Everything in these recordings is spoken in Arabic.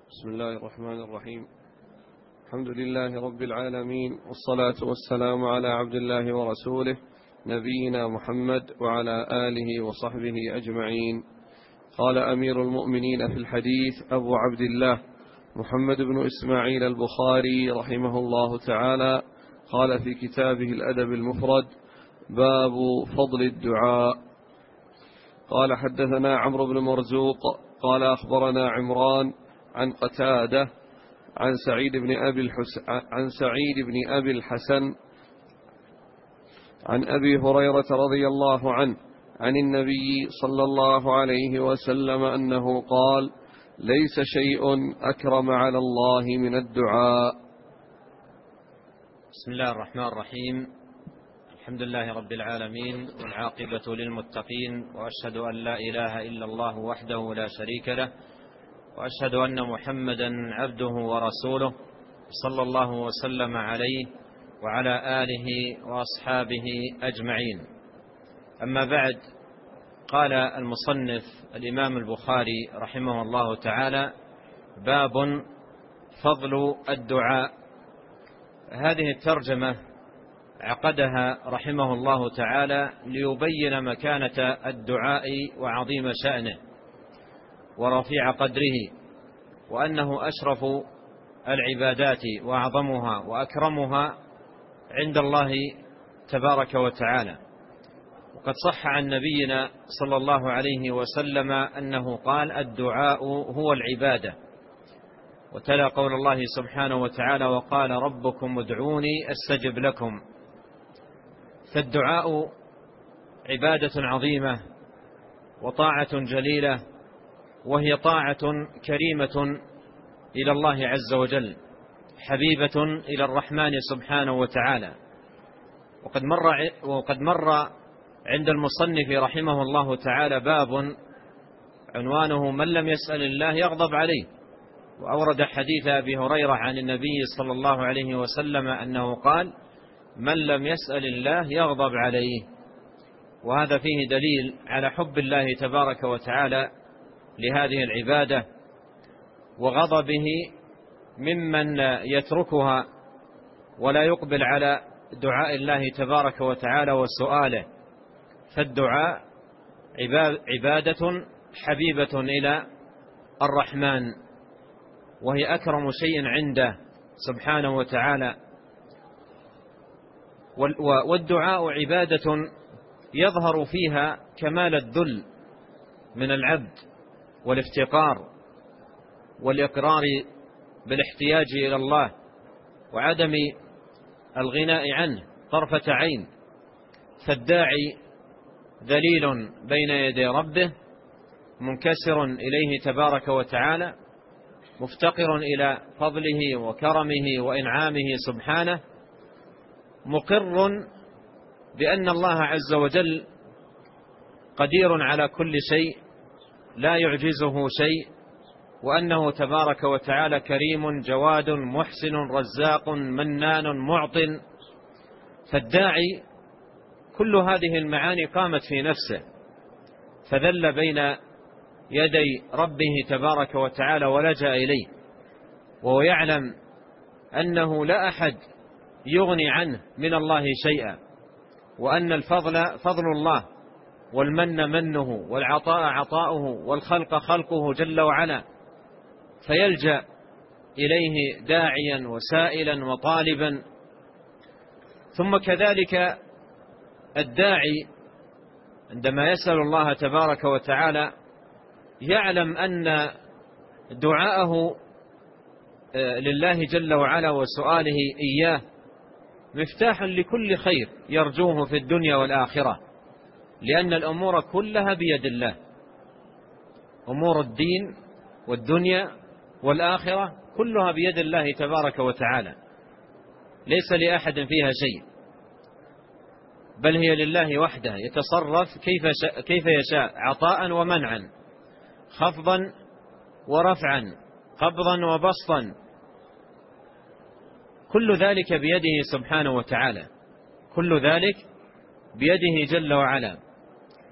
بسم الله الرحمن الرحيم. الحمد لله رب العالمين، والصلاة والسلام على عبد الله ورسوله نبينا محمد وعلى آله وصحبه أجمعين. قال أمير المؤمنين في الحديث أبو عبد الله محمد بن إسماعيل البخاري رحمه الله تعالى، قال في كتابه الأدب المفرد: باب فضل الدعاء. قال حدثنا عمرو بن مرزوق قال أخبرنا عمران عن قتادة عن سعيد بن أبي الحسن عن أبي هريرة رضي الله عنه عن النبي صلى الله عليه وسلم أنه قال: ليس شيء أكرم على الله من الدعاء. بسم الله الرحمن الرحيم. الحمد لله رب العالمين، والعاقبة للمتقين، وأشهد أن لا إله إلا الله وحده لا شريك له، وأشهد أن محمدا عبده ورسوله صلى الله وسلم عليه وعلى آله وأصحابه أجمعين. أما بعد، قال المصنف الإمام البخاري رحمه الله تعالى: باب فضل الدعاء. هذه الترجمة عقدها رحمه الله تعالى ليبين مكانة الدعاء وعظيم شأنه ورفيع قدره، وأنه أشرف العبادات وأعظمها وأكرمها عند الله تبارك وتعالى. وقد صح عن نبينا صلى الله عليه وسلم أنه قال: الدعاء هو العبادة. وتلا قول الله سبحانه وتعالى: وقال ربكم ادعوني أستجب لكم. فالدعاء عبادة عظيمة وطاعة جليلة، وهي طاعة كريمة إلى الله عز وجل، حبيبة إلى الرحمن سبحانه وتعالى. وقد مر عند المصنف رحمه الله تعالى باب عنوانه: من لم يسأل الله يغضب عليه. وأورد حديث أبي هريرة عن النبي صلى الله عليه وسلم أنه قال: من لم يسأل الله يغضب عليه. وهذا فيه دليل على حب الله تبارك وتعالى لهذه العبادة، وغضبه ممن يتركها ولا يقبل على دعاء الله تبارك وتعالى وسؤاله. فالدعاء عبادة حبيبة إلى الرحمن، وهي أكرم شيء عنده سبحانه وتعالى. والدعاء عبادة يظهر فيها كمال الذل من العبد والافتقار والإقرار بالاحتياج إلى الله وعدم الغناء عنه طرفة عين. فالداعي ذليل بين يدي ربه، منكسر إليه تبارك وتعالى، مفتقر إلى فضله وكرمه وإنعامه سبحانه، مقر بأن الله عز وجل قدير على كل شيء لا يعجزه شيء، وأنه تبارك وتعالى كريم جواد محسن رزاق منان معط. فالداعي كل هذه المعاني قامت في نفسه، فذل بين يدي ربه تبارك وتعالى ولجأ إليه، وهو يعلم أنه لا أحد يغني عنه من الله شيئا، وأن الفضل فضل الله، والمن منه، والعطاء عطاؤه، والخلق خلقه جل وعلا. فيلجأ إليه داعيا وسائلا وطالبا. ثم كذلك الداعي عندما يسأل الله تبارك وتعالى يعلم أن دعاءه لله جل وعلا وسؤاله إياه مفتاح لكل خير يرجوه في الدنيا والآخرة، لأن الأمور كلها بيد الله. أمور الدين والدنيا والآخرة كلها بيد الله تبارك وتعالى، ليس لأحد فيها شيء، بل هي لله وحده، يتصرف كيف يشاء، عطاء ومنعا، خفضا ورفعا، قبضا وبسطا، كل ذلك بيده سبحانه وتعالى، كل ذلك بيده جل وعلا.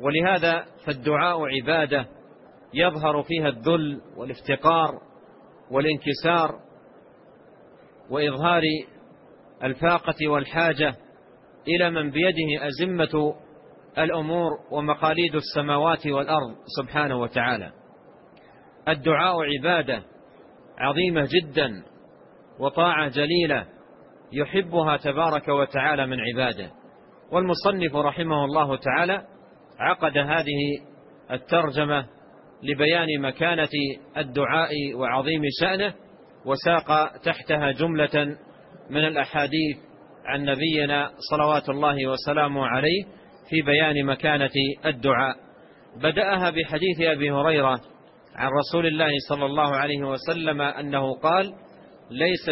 ولهذا فالدعاء عبادة يظهر فيها الذل والافتقار والانكسار وإظهار الفاقة والحاجة إلى من بيده أزمة الأمور ومقاليد السماوات والأرض سبحانه وتعالى. الدعاء عبادة عظيمة جدا وطاعة جليلة يحبها تبارك وتعالى من عباده. والمصنف رحمه الله تعالى عقد هذه الترجمة لبيان مكانة الدعاء وعظيم شأنه، وساق تحتها جملة من الأحاديث عن نبينا صلوات الله وسلامه عليه في بيان مكانة الدعاء. بدأها بحديث أبي هريرة عن رسول الله صلى الله عليه وسلم أنه قال: ليس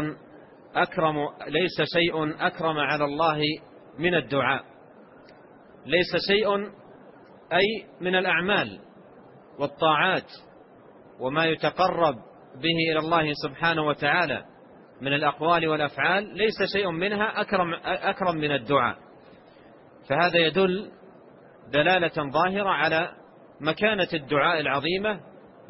شيء أكرم على الله من الدعاء. ليس شيء أي من الأعمال والطاعات وما يتقرب به إلى الله سبحانه وتعالى من الأقوال والأفعال، ليس شيء منها أكرم من الدعاء. فهذا يدل دلالة ظاهرة على مكانة الدعاء العظيمة،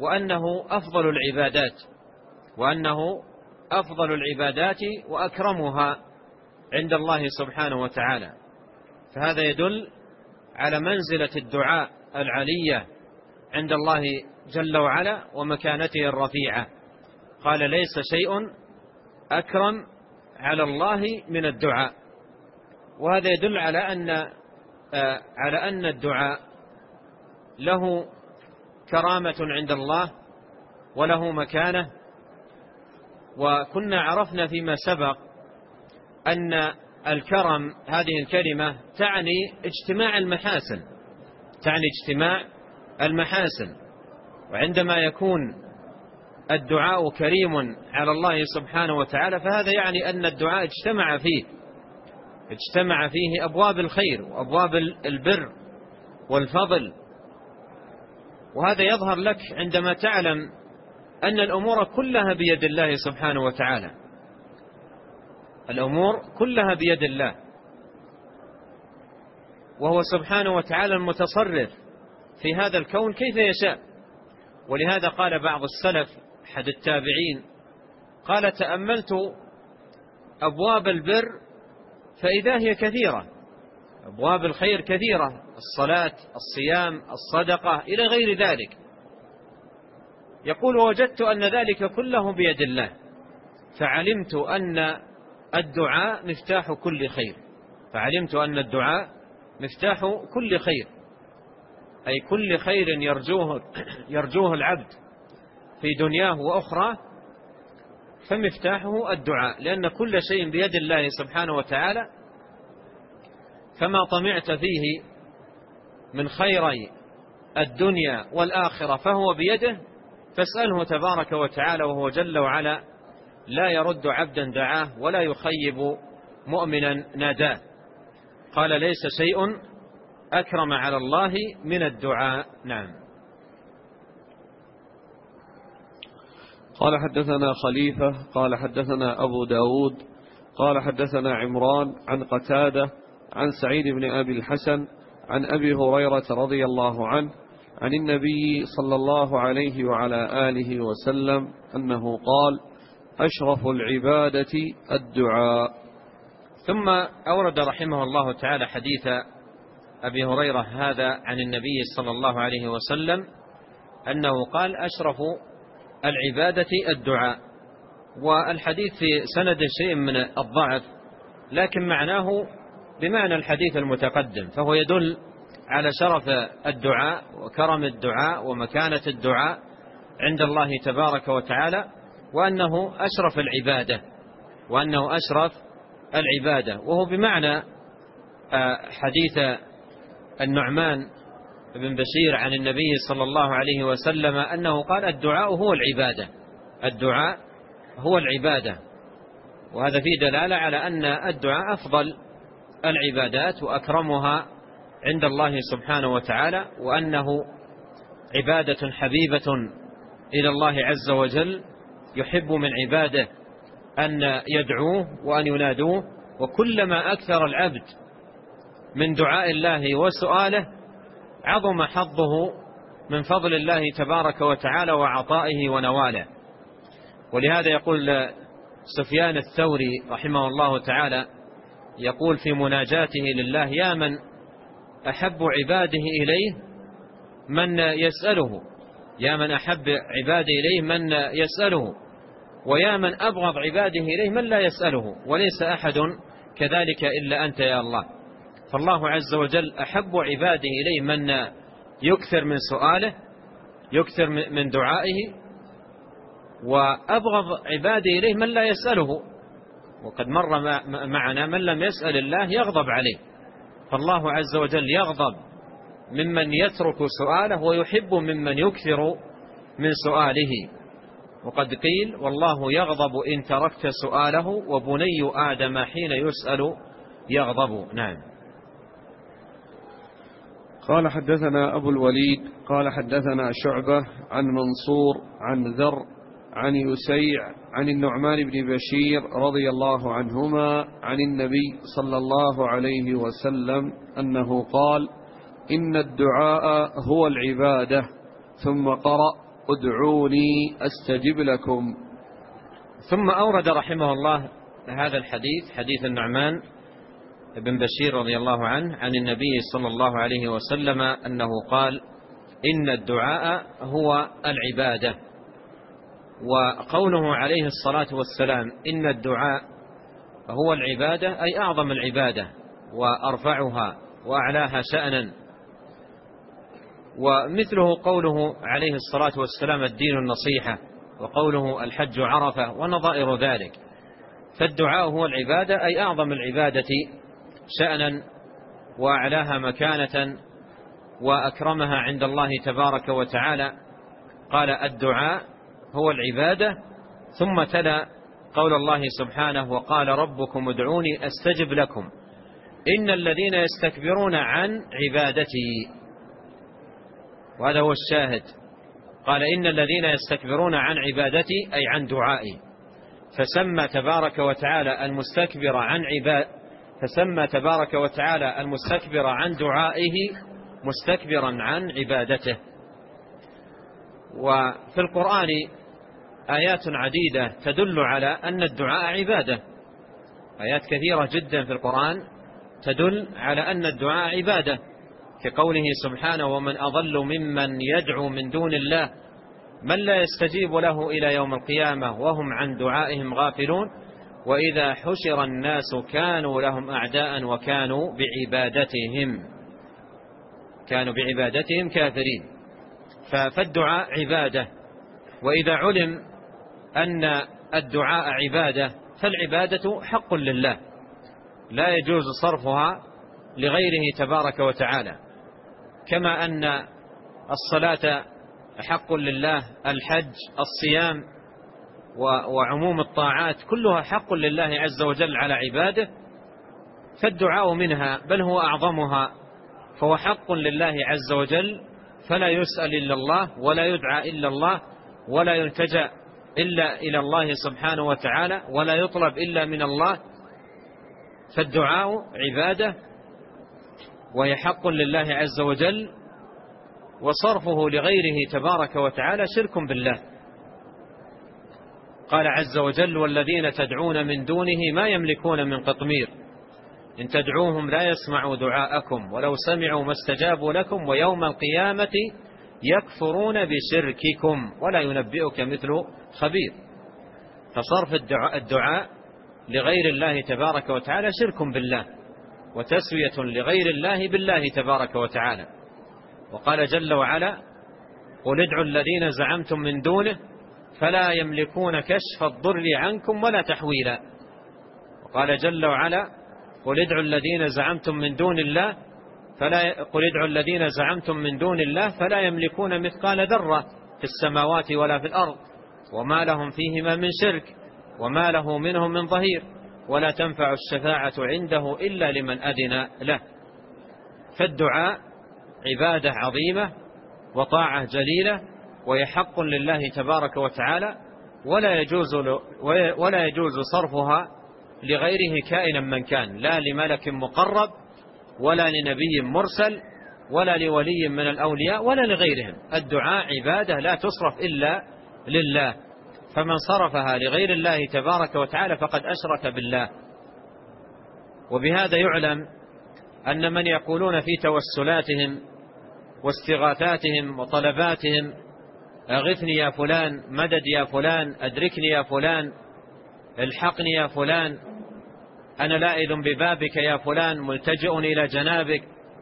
وأنه أفضل العبادات وأكرمها عند الله سبحانه وتعالى. فهذا يدل على منزلة الدعاء العلية عند الله جل وعلا ومكانته الرفيعة. قال: ليس شيء أكرم على الله من الدعاء. وهذا يدل على أن الدعاء له كرامة عند الله وله مكانة. وكنا عرفنا فيما سبق أن الكرم هذه الكلمة تعني اجتماع المحاسن. وعندما يكون الدعاء كريم على الله سبحانه وتعالى فهذا يعني أن الدعاء اجتمع فيه أبواب الخير وأبواب البر والفضل. وهذا يظهر لك عندما تعلم أن الأمور كلها بيد الله سبحانه وتعالى. الأمور كلها بيد الله، وهو سبحانه وتعالى المتصرف في هذا الكون كيف يشاء. ولهذا قال بعض السلف أحد التابعين قال: تأملت أبواب البر فإذا هي كثيرة، أبواب الخير كثيرة، الصلاة، الصيام، الصدقة، إلى غير ذلك. يقول: ووجدت أن ذلك كله بيد الله، فعلمت أن الدعاء مفتاح كل خير، أي كل خير يرجوه العبد في دنياه وأخرى، فمفتاحه الدعاء، لأن كل شيء بيد الله سبحانه وتعالى. فما طمعت فيه من خيري الدنيا والآخرة فهو بيده، فاسأله تبارك وتعالى، وهو جل وعلا لا يرد عبدا دعاه ولا يخيب مؤمنا ناداه. قال: ليس شيء أكرم على الله من الدعاء. نعم. قال: حدثنا خليفة قال: حدثنا أبو داود قال: حدثنا عمران عن قتادة عن سعيد بن أبي الحسن عن أبي هريرة رضي الله عنه عن النبي صلى الله عليه وعلى آله وسلم أنه قال: أشرف العبادة الدعاء. ثم أورد رحمه الله تعالى حديث أبي هريرة هذا عن النبي صلى الله عليه وسلم أنه قال: أشرف العبادة الدعاء. والحديث في سند شيء من الضعف، لكن معناه بمعنى الحديث المتقدم، فهو يدل على شرف الدعاء وكرم الدعاء ومكانة الدعاء عند الله تبارك وتعالى، وأنه أشرف العبادة. وهو بمعنى حديث النعمان بن بشير عن النبي صلى الله عليه وسلم أنه قال: الدعاء هو العبادة. وهذا فيه دلالة على أن الدعاء أفضل العبادات وأكرمها عند الله سبحانه وتعالى، وأنه عبادة حبيبة إلى الله عز وجل، يحب من عباده أن يدعوه وأن ينادوه. وكلما أكثر العبد من دعاء الله وسؤاله عظم حظه من فضل الله تبارك وتعالى وعطائه ونواله. ولهذا يقول سفيان الثوري رحمه الله تعالى، يقول في مناجاته لله: يا من أحب عباده إليه من يسأله، يا من أحب عباده إليه من يسأله، ويا من أبغض عباده إليه من لا يسأله، وليس أحد كذلك إلا أنت يا الله. فالله عز وجل أحب عباده إليه من يكثر من سؤاله، يكثر من دعائه، وأبغض عباده إليه من لا يسأله. وقد مر معنا من لم يسأل الله يغضب عليه، فالله عز وجل يغضب ممن يترك سؤاله ويحب ممن يكثر من سؤاله. وقد قيل: والله يغضب إن تركت سؤاله، وبني آدم حين يسأل يغضب. نعم. قال حدثنا أبو الوليد قال حدثنا شعبة عن منصور عن ذر عن يسيع عن النعمان بن بشير رضي الله عنهما عن النبي صلى الله عليه وسلم أنه قال: إن الدعاء هو العبادة. ثم قرأ: ادعوني أستجب لكم. ثم أورد رحمه الله هذا الحديث، حديث النعمان بن بشير رضي الله عنه عن النبي صلى الله عليه وسلم أنه قال: إن الدعاء هو العبادة. وقوله عليه الصلاة والسلام إن الدعاء هو العبادة أي أعظم العبادة وأرفعها وأعلاها شأنا. ومثله قوله عليه الصلاة والسلام الدين النصيحة، وقوله الحج عرفة، ونظائر ذلك. فالدعاء هو العبادة أي أعظم العبادة شأنا وأعلاها مكانة وأكرمها عند الله تبارك وتعالى. قال: الدعاء هو العبادة، ثم تلا قول الله سبحانه: وقال ربكم ادعوني أستجب لكم إن الذين يستكبرون عن عبادتي. وهذا هو الشاهد. قال: إن الذين يستكبرون عن عبادتي أي عن دعائي. فسمى تبارك وتعالى المستكبر عن دعائه مستكبرا عن عبادته. وفي القرآن آيات عديدة تدل على أن الدعاء عبادة، آيات كثيرة جدا في القرآن تدل على أن الدعاء عبادة، كقوله سبحانه: ومن أضل ممن يدعو من دون الله من لا يستجيب له إلى يوم القيامة وهم عن دعائهم غافلون وإذا حشر الناس كانوا لهم أعداء وكانوا بعبادتهم كافرين. فالدعاء عبادة. وإذا علم أن الدعاء عبادة فالعبادة حق لله لا يجوز صرفها لغيره تبارك وتعالى، كما أن الصلاة حق لله، الحج، الصيام وعموم الطاعات كلها حق لله عز وجل على عباده. فالدعاء منها بل هو أعظمها، فهو حق لله عز وجل، فلا يسأل إلا الله ولا يدعى إلا الله ولا يلتجأ إلا إلى الله سبحانه وتعالى ولا يطلب إلا من الله. فالدعاء عبادة وهي حق لله عز وجل، وصرفه لغيره تبارك وتعالى شرك بالله. قال عز وجل: والذين تدعون من دونه ما يملكون من قطمير إن تدعوهم لا يسمعوا دعاءكم ولو سمعوا ما استجابوا لكم ويوم القيامة يكفرون بشرككم ولا ينبئك مثل خبير. فصرف الدعاء لغير الله تبارك وتعالى شرك بالله وتسوية لغير الله بالله تبارك وتعالى. وقال جل وعلا: قل ادعوا الذين زعمتم من دونه فلا يملكون كشف الضر عنكم ولا تحويلا. وقال جل وعلا: قل ادعوا الذين زعمتم من دون الله فلا يملكون مثقال ذرة في السماوات ولا في الأرض وما لهم فيهما من شرك وما له منهم من ظهير ولا تنفع الشفاعة عنده إلا لمن أذن له. فالدعاء عبادة عظيمة وطاعة جليلة، وهي حق لله تبارك وتعالى، ولا يجوز صرفها لغيره كائنا من كان، لا لملك مقرب ولا لنبي مرسل ولا لولي من الأولياء ولا لغيرهم. الدعاء عبادة لا تصرف إلا لله. فمن صرفها لغير الله تبارك وتعالى فقد أشرك بالله. وبهذا يعلم أن من يقولون في توسلاتهم واستغاثاتهم وطلباتهم أغثني يا فلان، مدد يا فلان، أدركني يا فلان، الحقني يا فلان، أنا لائذ ببابك يا فلان، ملتجئ إلى جنابك،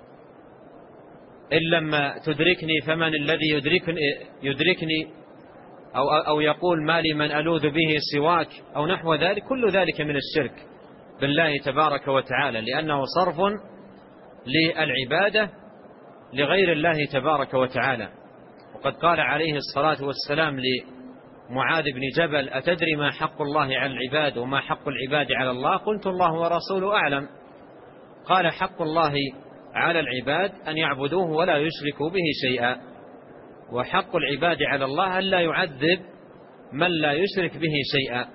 إن لم تدركني فمن الذي يدركني، أو يقول ما لي من ألوذ به سواك، أو نحو ذلك، كل ذلك من الشرك بالله تبارك وتعالى، لأنه صرف للعبادة لغير الله تبارك وتعالى. وقد قال عليه الصلاة والسلام لمعاذ بن جبل: أتدري ما حق الله على العباد وما حق العباد على الله؟ قلت: الله ورسوله أعلم. قال: حق الله على العباد أن يعبدوه ولا يشركوا به شيئا، وحق العباد على الله أن لا يعذب من لا يشرك به شيئا.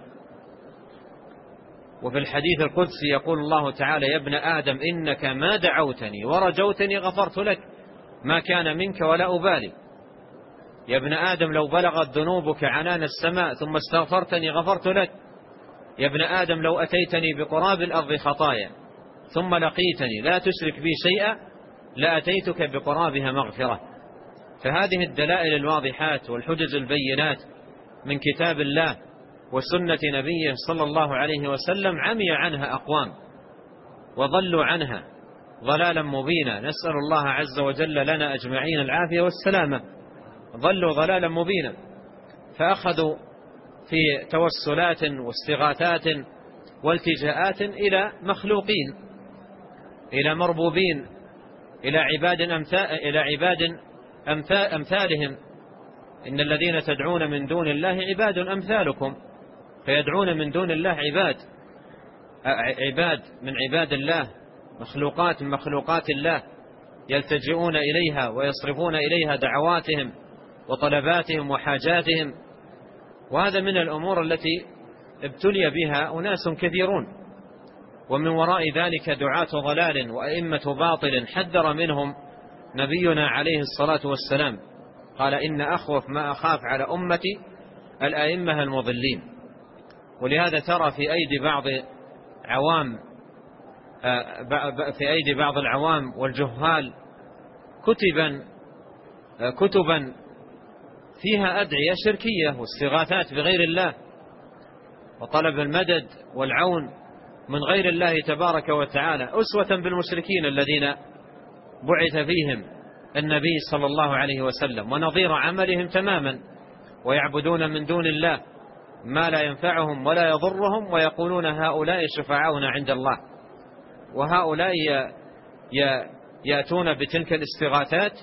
وفي الحديث القدسي يقول الله تعالى: يا ابن آدم إنك ما دعوتني ورجوتني غفرت لك ما كان منك ولا أبالي. يا ابن آدم لو بلغت ذنوبك عنان السماء ثم استغفرتني غفرت لك. يا ابن آدم لو أتيتني بقراب الأرض خطايا ثم لقيتني لا تشرك بي شيئا لأتيتك بقرابها مغفرة. فهذه الدلائل الواضحات والحجج البينات من كتاب الله وسنة نبيه صلى الله عليه وسلم عمي عنها أقوام وضلوا عنها ضلالا مبينا، نسأل الله عز وجل لنا أجمعين العافية والسلامة. ضلوا ضلالا مبينا، فأخذوا في توسلات واستغاثات والتجاءات إلى مخلوقين، إلى مربوبين، إلى عباد أمثالهم. إن الذين تدعون من دون الله عباد أمثالكم، فيدعون من دون الله عباد من عباد الله، مخلوقات من مخلوقات الله، يلتجئون إليها ويصرفون إليها دعواتهم وطلباتهم وحاجاتهم. وهذا من الأمور التي ابتلي بها أناس كثيرون، ومن وراء ذلك دعاة ضلال وأئمة باطل حذر منهم نبينا عليه الصلاة والسلام، قال: إن أخوف ما أخاف على أمتي الأئمة المضلين. ولهذا ترى في أيدي بعض العوام والجهال كتبا فيها أدعية شركية واستغاثات بغير الله وطلب المدد والعون من غير الله تبارك وتعالى، أسوة بالمشركين الذين بعث فيهم النبي صلى الله عليه وسلم، ونظير عملهم تماما، ويعبدون من دون الله ما لا ينفعهم ولا يضرهم، ويقولون هؤلاء شفعاؤنا عند الله. وهؤلاء يأتون بتلك الاستغاثات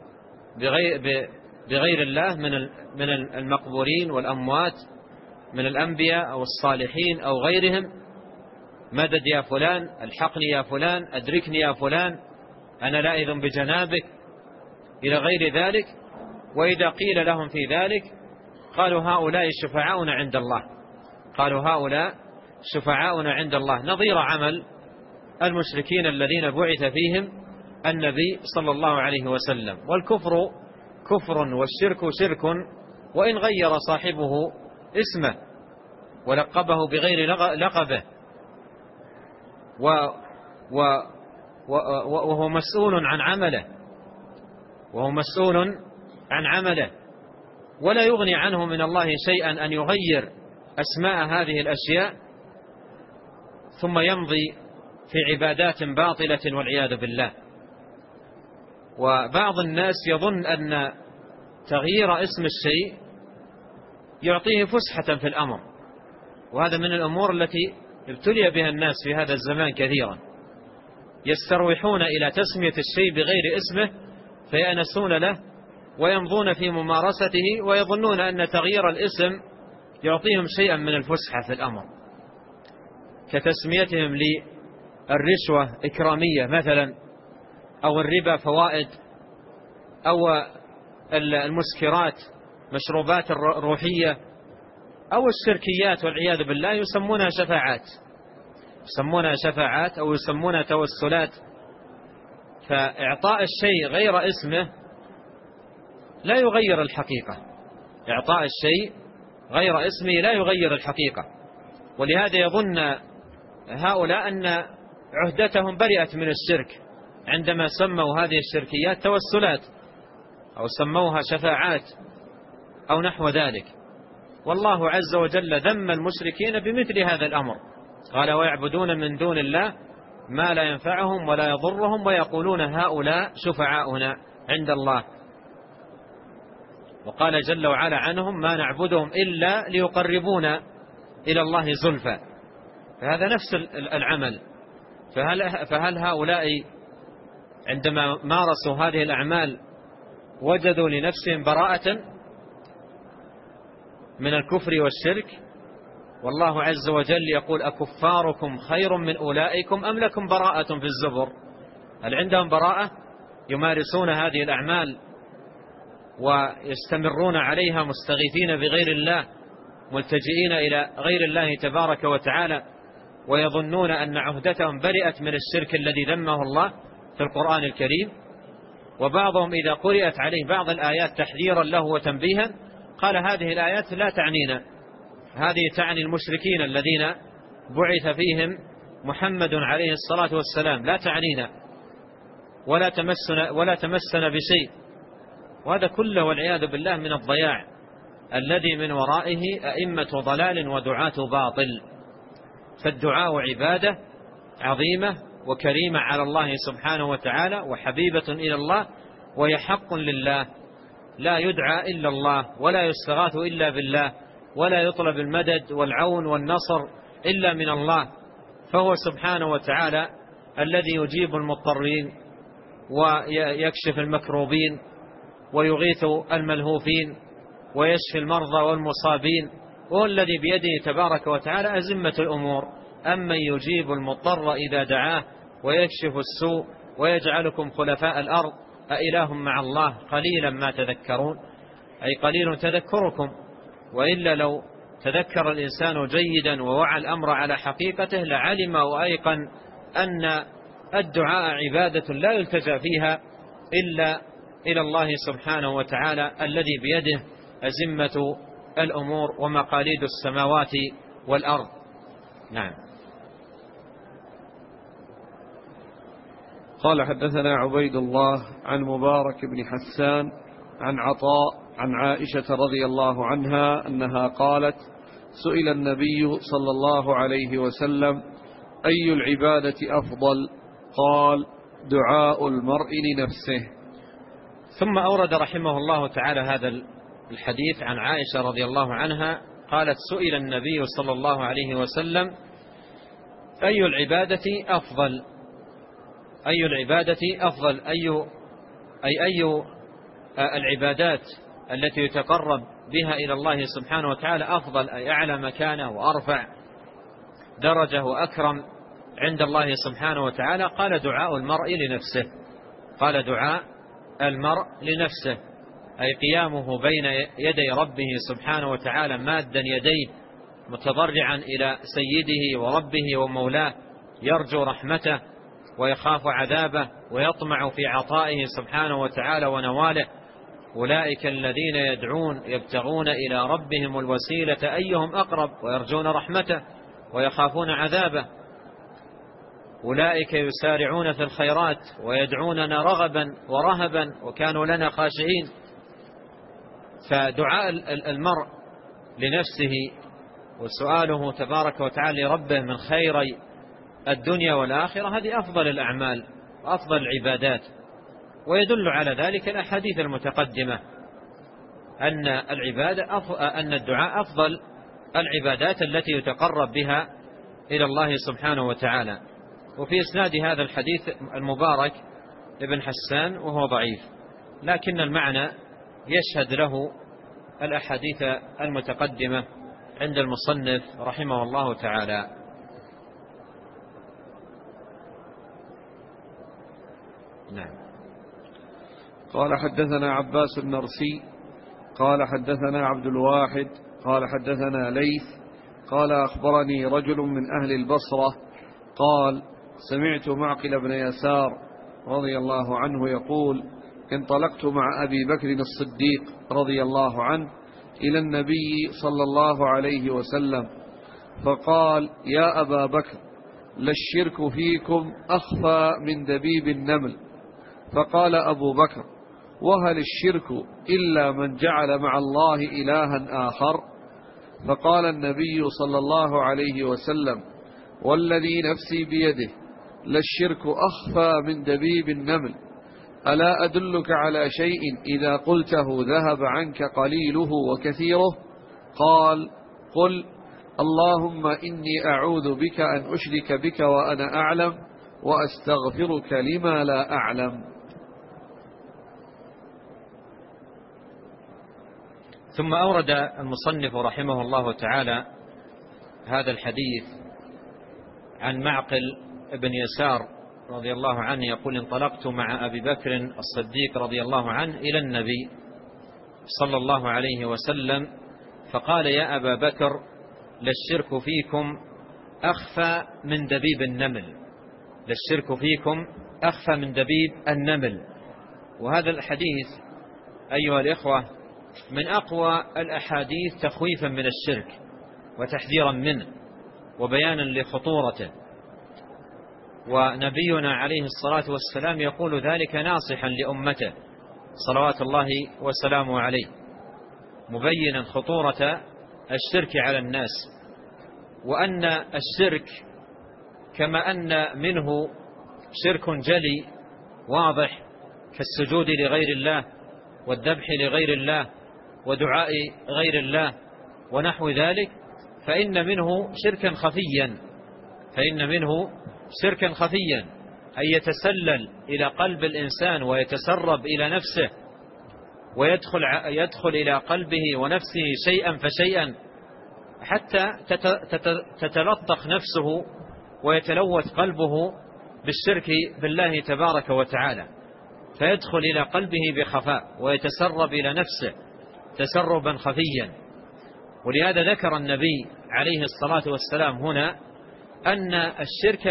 بغير الله من المقبورين والأموات، من الأنبياء أو الصالحين أو غيرهم: مدد يا فلان، الحقني يا فلان، أدركني يا فلان، أنا لائذ بجنابك، إلى غير ذلك. وإذا قيل لهم في ذلك قالوا هؤلاء شفعاؤنا عند الله، قالوا هؤلاء شفعاؤنا عند الله، نظير عمل المشركين الذين بعث فيهم النبي صلى الله عليه وسلم. والكفر كفر والشرك شرك، وإن غير صاحبه اسمه ولقبه بغير لقبه، وهو مسؤول عن عمله، ولا يغني عنه من الله شيئا أن يغير أسماء هذه الأشياء ثم يمضي في عبادات باطلة والعياذ بالله. وبعض الناس يظن أن تغيير اسم الشيء يعطيه فسحة في الأمر، وهذا من الأمور التي ابتلي بها الناس في هذا الزمان كثيرا، يستروحون إلى تسمية الشيء بغير اسمه فيأنسون له ويمضون في ممارسته، ويظنون أن تغيير الاسم يعطيهم شيئا من الفسحة في الأمر، كتسميتهم للرشوة إكرامية مثلا، أو الربا فوائد، أو المسكرات مشروبات روحية، أو الشركيات والعياذ بالله، يسمونها شفاعات أو يسمونها توسلات. فإعطاء الشيء غير اسمه لا يغير الحقيقة، إعطاء الشيء غير اسمه لا يغير الحقيقة. ولهذا يظن هؤلاء أن عهدتهم برئت من الشرك عندما سموا هذه الشركيات توسلات أو سموها شفاعات أو نحو ذلك. والله عز وجل ذم المشركين بمثل هذا الأمر، قال ويعبدون من دون الله ما لا ينفعهم ولا يضرهم ويقولون هؤلاء شفعاؤنا عند الله. وقال جل وعلا عنهم ما نعبدهم إلا ليقربونا إلى الله زلفى. فهذا نفس العمل. فهل هؤلاء عندما مارسوا هذه الأعمال وجدوا لنفسهم براءة من الكفر والشرك؟ والله عز وجل يقول أكفاركم خير من أولئكم أم لكم براءة في الزبر؟ هل عندهم براءة يمارسون هذه الأعمال ويستمرون عليها مستغيثين بغير الله ملتجئين إلى غير الله تبارك وتعالى ويظنون أن عهدتهم برئت من الشرك الذي ذمه الله في القرآن الكريم؟ وبعضهم إذا قرأت عليه بعض الآيات تحذيرا له وتنبيها قال هذه الآيات لا تعنينا، هذه تعني المشركين الذين بعث فيهم محمد عليه الصلاة والسلام، لا تعنينا ولا تمسنا بشيء. وهذا كله والعياذ بالله من الضياع الذي من ورائه أئمة ضلال ودعاة باطل. فالدعاء عبادة عظيمة وكريمة على الله سبحانه وتعالى وحبيبة إلى الله، وهي حق لله، لا يدعى إلا الله ولا يستغاث إلا بالله ولا يطلب المدد والعون والنصر إلا من الله. فهو سبحانه وتعالى الذي يجيب المضطرين ويكشف المكروبين ويغيث الملهوفين ويشفي المرضى والمصابين، وهو الذي بيده تبارك وتعالى أزمة الأمور. أمن يجيب المضطر إذا دعاه ويكشف السوء ويجعلكم خلفاء الأرض أإله مع الله قليلا ما تذكرون، أي قليل تذكركم. وإلا لو تذكر الإنسان جيدا ووعى الأمر على حقيقته لعلم وأيقن أن الدعاء عبادة لا يلتجأ فيها إلا إلى الله سبحانه وتعالى الذي بيده أزمة الأمور ومقاليد السماوات والأرض. نعم. قال حدثنا عبيد الله عن مبارك بن حسان عن عطاء عن عائشة رضي الله عنها أنها قالت سئل النبي صلى الله عليه وسلم أي العبادة أفضل؟ قال دعاء المرء لنفسه. ثم أورد رحمه الله تعالى هذا الحديث عن عائشة رضي الله عنها قالت سئل النبي صلى الله عليه وسلم أي العبادة أفضل؟ أي العبادة أفضل؟ أي العبادات التي يتقرب بها إلى الله سبحانه وتعالى أفضل، أي أعلى مكانة وأرفع درجة وأكرم عند الله سبحانه وتعالى؟ قال دعاء المرء لنفسه. قال دعاء المرء لنفسه، أي قيامه بين يدي ربه سبحانه وتعالى مادا يديه متضرعا إلى سيده وربه ومولاه، يرجو رحمته ويخاف عذابه ويطمع في عطائه سبحانه وتعالى ونواله. أولئك الذين يدعون يبتغون إلى ربهم الوسيلة أيهم أقرب ويرجون رحمته ويخافون عذابه. أولئك يسارعون في الخيرات ويدعوننا رغبا ورهبا وكانوا لنا خاشعين. فدعاء المرء لنفسه وسؤاله تبارك وتعالى لربه من خيري الدنيا والآخرة هذه أفضل الأعمال وأفضل العبادات. ويدل على ذلك الأحاديث المتقدمة أن الدعاء أفضل العبادات التي يتقرب بها إلى الله سبحانه وتعالى. وفي إسناد هذا الحديث المبارك ابن حسان وهو ضعيف، لكن المعنى يشهد له الأحاديث المتقدمة عند المصنف رحمه الله تعالى. نعم. قال حدثنا عباس النرسي قال حدثنا عبد الواحد قال حدثنا ليث قال أخبرني رجل من أهل البصرة قال سمعت معقل بن يسار رضي الله عنه يقول انطلقت مع أبي بكر الصديق رضي الله عنه إلى النبي صلى الله عليه وسلم فقال: يا أبا بكر، للشرك فيكم أخفى من دبيب النمل. فقال أبو بكر: وهل الشرك إلا من جعل مع الله إلها آخر؟ فقال النبي صلى الله عليه وسلم: والذي نفسي بيده، للشرك أخفى من دبيب النمل. ألا أدلك على شيء إذا قلته ذهب عنك قليله وكثيره؟ قال: قل: اللهم إني أعوذ بك أن أشرك بك وأنا أعلم، وأستغفرك لما لا أعلم. ثم أورد المصنف رحمه الله تعالى هذا الحديث عن معقل بن يسار رضي الله عنه يقول: انطلقت مع أبي بكر الصديق رضي الله عنه إلى النبي صلى الله عليه وسلم فقال: يا أبا بكر، للشرك فيكم أخفى من دبيب النمل. للشرك فيكم أخفى من دبيب النمل. وهذا الحديث أيها الإخوة من أقوى الأحاديث تخويفا من الشرك وتحذيرا منه وبيانا لخطورته، ونبينا عليه الصلاة والسلام يقول ذلك ناصحا لأمته صلوات الله وسلامه عليه، مبينا خطورة الشرك على الناس، وأن الشرك كما أن منه شرك جلي واضح كالسجود لغير الله والذبح لغير الله ودعاء غير الله ونحو ذلك، فإن منه شركا خفيا أن يتسلل إلى قلب الإنسان ويتسرب إلى نفسه ويدخل إلى قلبه ونفسه شيئا فشيئا حتى تتلطخ نفسه ويتلوث قلبه بالشرك بالله تبارك وتعالى، فيدخل إلى قلبه بخفاء ويتسرب إلى نفسه تسربا خفيا. ولهذا ذكر النبي عليه الصلاة والسلام هنا أن الشرك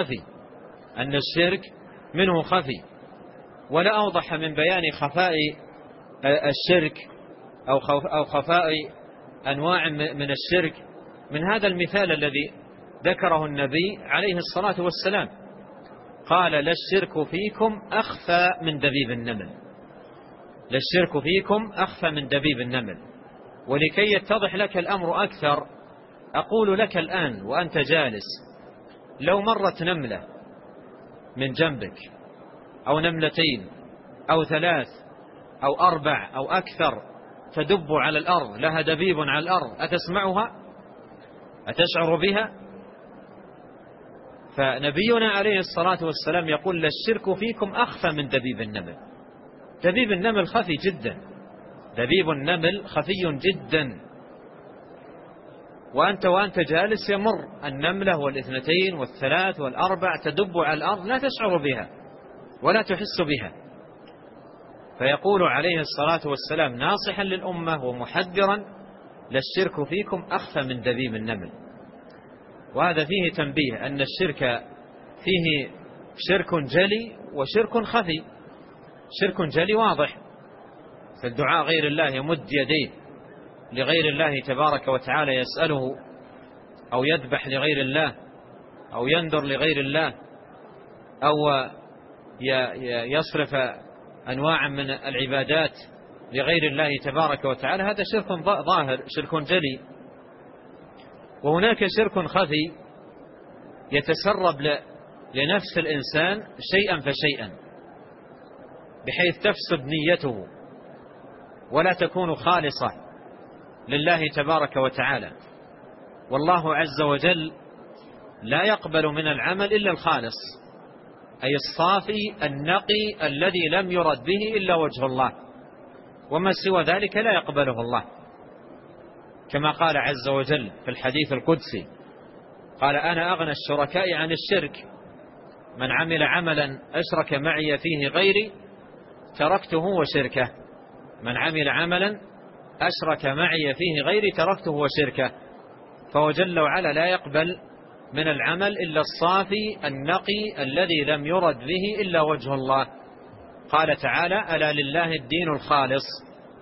منه خفي، ولا أوضح من بيان خفاء الشرك أو خفاء أنواع من الشرك من هذا المثال الذي ذكره النبي عليه الصلاة والسلام. قال: للشرك فيكم أخفى من دبيب النمل. للشرك فيكم أخفى من دبيب النمل. ولكي يتضح لك الأمر أكثر أقول لك الآن وأنت جالس: لو مرت نملة من جنبك أو نملتين أو 3 أو 4 أو أكثر تدب على الأرض، لها دبيب على الأرض، أتسمعها؟ أتشعر بها؟ فنبينا عليه الصلاة والسلام يقول: للشرك فيكم أخفى من دبيب النمل. دبيب النمل خفي جدا، دبيب النمل خفي جدا، وأنت جالس يمر النملة وال2 وال3 وال4 تدب على الأرض، لا تشعر بها ولا تحس بها. فيقول عليه الصلاة والسلام ناصحا للأمة ومحذرا: للشرك فيكم أخفى من دبيب النمل. وهذا فيه تنبيه أن الشرك فيه شرك جلي وشرك خفي. شرك جلي واضح في الدعاء غير الله، يمد يديه لغير الله تبارك وتعالى يسأله، أو يذبح لغير الله، أو ينذر لغير الله، أو يصرف أنواع من العبادات لغير الله تبارك وتعالى. هذا شرك ظاهر، شرك جلي. وهناك شرك خفي يتسرب لنفس الإنسان شيئا فشيئا بحيث تفسد نيته ولا تكون خالصة لله تبارك وتعالى. والله عز وجل لا يقبل من العمل إلا الخالص، أي الصافي النقي الذي لم يرد به إلا وجه الله، وما سوى ذلك لا يقبله الله، كما قال عز وجل في الحديث القدسي: قال: أنا أغنى الشركاء عن الشرك، من عمل عملا أشرك معي فيه غيري تركته وشركه. من عمل عملا أشرك معي فيه غيري تركته وشركه. فهو جل وعلا لا يقبل من العمل إلا الصافي النقي الذي لم يرد به إلا وجه الله. قال تعالى: ألا لله الدين الخالص.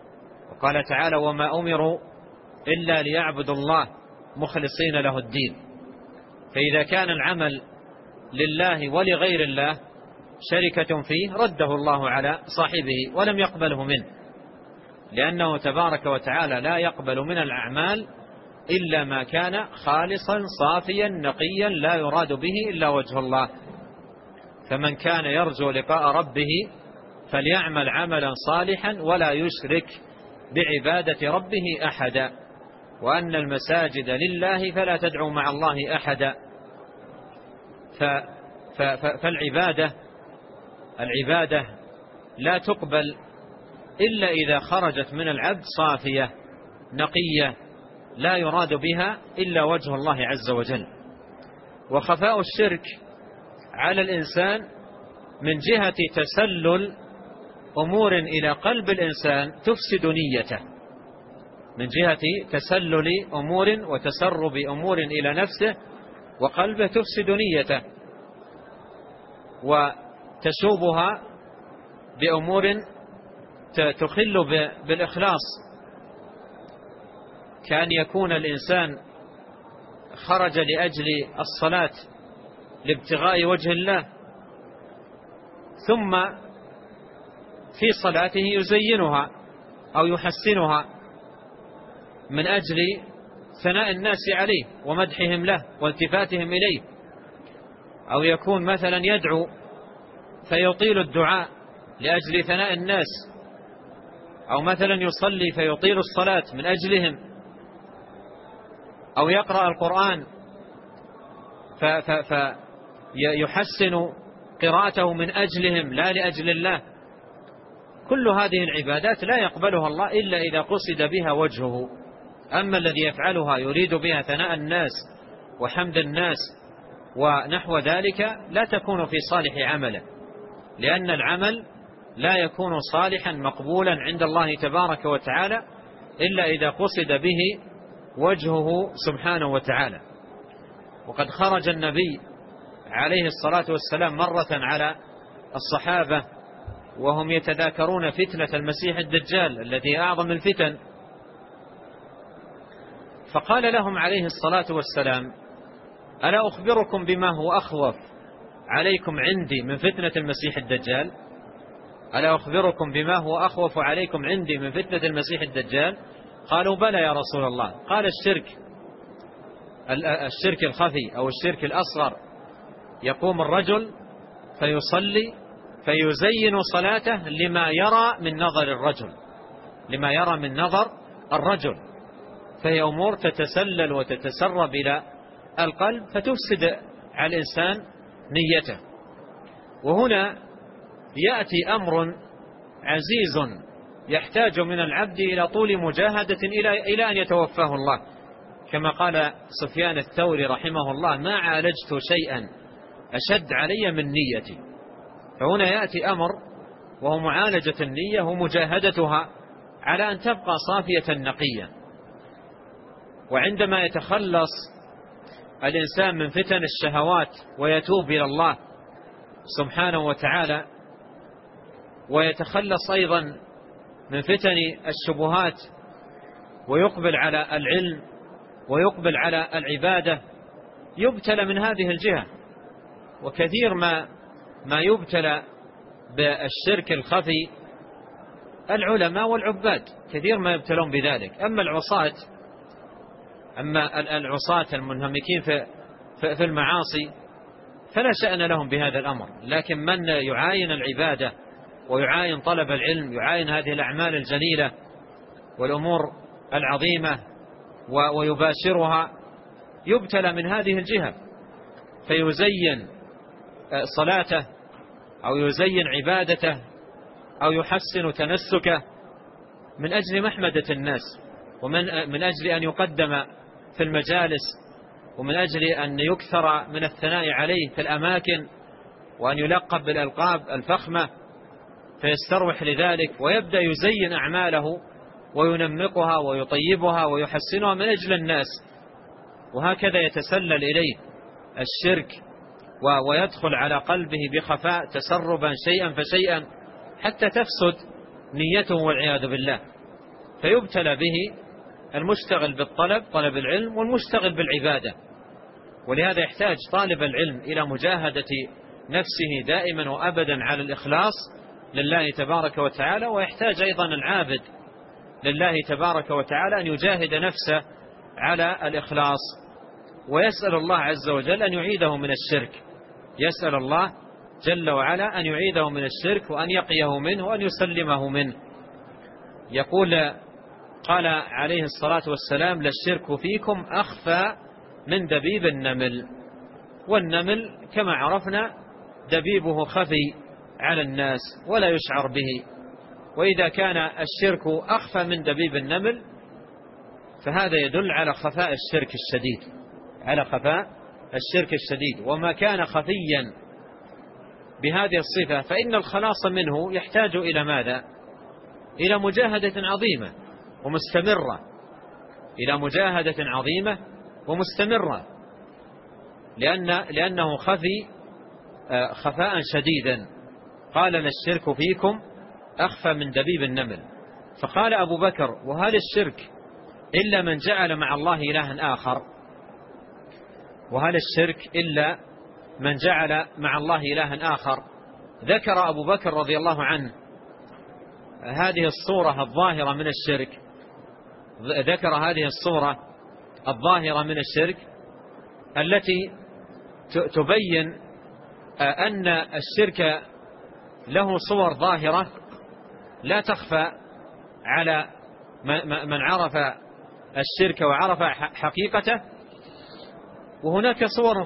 وقال تعالى: وما أمروا إلا ليعبدوا الله مخلصين له الدين. فإذا كان العمل لله ولغير الله شركة فيه رده الله على صاحبه ولم يقبله منه، لأنه تبارك وتعالى لا يقبل من الأعمال إلا ما كان خالصا صافيا نقيا لا يراد به إلا وجه الله. فمن كان يرجو لقاء ربه فليعمل عملا صالحا ولا يشرك بعبادة ربه أحدا، وأن المساجد لله فلا تدعوا مع الله أحدا. فالعبادة لا تقبل إلا إذا خرجت من العبد صافية نقية لا يراد بها إلا وجه الله عز وجل. وخفاء الشرك على الإنسان من جهة تسلل أمور إلى قلب الإنسان تفسد نيته، من جهة تسلل أمور وتسرب أمور إلى نفسه وقلبه تفسد نيته وتشوبها بأمور تخل بالإخلاص، كأن يكون الإنسان خرج لأجل الصلاة لابتغاء وجه الله، ثم في صلاته يزينها أو يحسنها من أجل ثناء الناس عليه ومدحهم له والتفاتهم إليه، أو يكون مثلا يدعو فيطيل الدعاء لأجل ثناء الناس، أو مثلا يصلي فيطيل الصلاة من أجلهم، أو يقرأ القرآن فيحسن قراءته من أجلهم لا لأجل الله. كل هذه العبادات لا يقبلها الله إلا إذا قصد بها وجهه. أما الذي يفعلها يريد بها ثناء الناس وحمد الناس ونحو ذلك لا تكون في صالح عمله، لأن العمل لا يكون صالحا مقبولا عند الله تبارك وتعالى إلا إذا قصد به وجهه سبحانه وتعالى. وقد خرج النبي عليه الصلاة والسلام مرة على الصحابة وهم يتذاكرون فتنة المسيح الدجال الذي أعظم الفتن، فقال لهم عليه الصلاة والسلام: ألا أخبركم بما هو أخوف عليكم عندي من فتنة المسيح الدجال؟ ألا أخبركم بما هو أخوف عليكم عندي من فتنة المسيح الدجال؟ قالوا: بلى يا رسول الله. قال: الشرك الخفي أو الشرك الأصغر، يقوم الرجل فيصلي فيزين صلاته لما يرى من نظر الرجل، فهي أمور تتسلل وتتسرب إلى القلب فتفسد على الإنسان نيته. وهنا يأتي أمر عزيز يحتاج من العبد إلى طول مجاهدة إلى أن يتوفاه الله، كما قال سفيان الثوري رحمه الله: ما عالجت شيئا أشد علي من نيتي. فهنا يأتي أمر وهو معالجة النية ومجاهدتها على أن تبقى صافية نقية. وعندما يتخلص الإنسان من فتن الشهوات ويتوب إلى الله سبحانه وتعالى، ويتخلص أيضا من فتن الشبهات ويقبل على العلم ويقبل على العبادة، يبتلى من هذه الجهة. وكثير ما يبتلى بالشرك الخفي العلماء والعباد، كثير ما يبتلون بذلك. أما العصاة المنهمكين في المعاصي فلا شأن لهم بهذا الأمر، لكن من يعاين العبادة ويعاين طلب العلم، يعاين هذه الأعمال الجليلة والأمور العظيمة ويباشرها، يبتلى من هذه الجهة، فيزين صلاته أو يزين عبادته أو يحسن تنسكه من أجل محمدة الناس، ومن أجل أن يقدم في المجالس، ومن أجل أن يكثر من الثناء عليه في الأماكن، وأن يلقب بالألقاب الفخمة، فيستروح لذلك ويبدأ يزين أعماله وينمقها ويطيبها ويحسنها من أجل الناس. وهكذا يتسلل إليه الشرك ويدخل على قلبه بخفاء تسربا شيئا فشيئا حتى تفسد نيته والعياذ بالله. فيبتلى به المشتغل بالطلب، طلب العلم، والمشتغل بالعبادة. ولهذا يحتاج طالب العلم إلى مجاهدة نفسه دائما وأبدا على الإخلاص لله تبارك وتعالى، ويحتاج أيضا العابد لله تبارك وتعالى أن يجاهد نفسه على الإخلاص، ويسأل الله عز وجل أن يعيده من الشرك، يسأل الله جل وعلا أن يعيده من الشرك وأن يقيه منه وأن يسلمه منه. يقول قال عليه الصلاة والسلام: للشرك فيكم أخفى من دبيب النمل. والنمل كما عرفنا دبيبه خفي على الناس ولا يشعر به، وإذا كان الشرك أخفى من دبيب النمل فهذا يدل على خفاء الشرك الشديد، على خفاء الشرك الشديد. وما كان خفيا بهذه الصفة فإن الخلاص منه يحتاج إلى ماذا؟ إلى مجاهدة عظيمة ومستمرة، إلى مجاهدة عظيمة ومستمرة، لأنه خفي خفاء شديدا. قال: للشرك فيكم أخفى من دبيب النمل. فقال أبو بكر: وهل الشرك إلا من جعل مع الله إلها آخر؟ وهل الشرك إلا من جعل مع الله إلها آخر؟ ذكر أبو بكر رضي الله عنه هذه الصورة الظاهرة من الشرك، ذكر هذه الصورة الظاهرة من الشرك التي تبين أن الشرك له صور ظاهرة لا تخفى على من عرف الشرك وعرف حقيقته، وهناك صور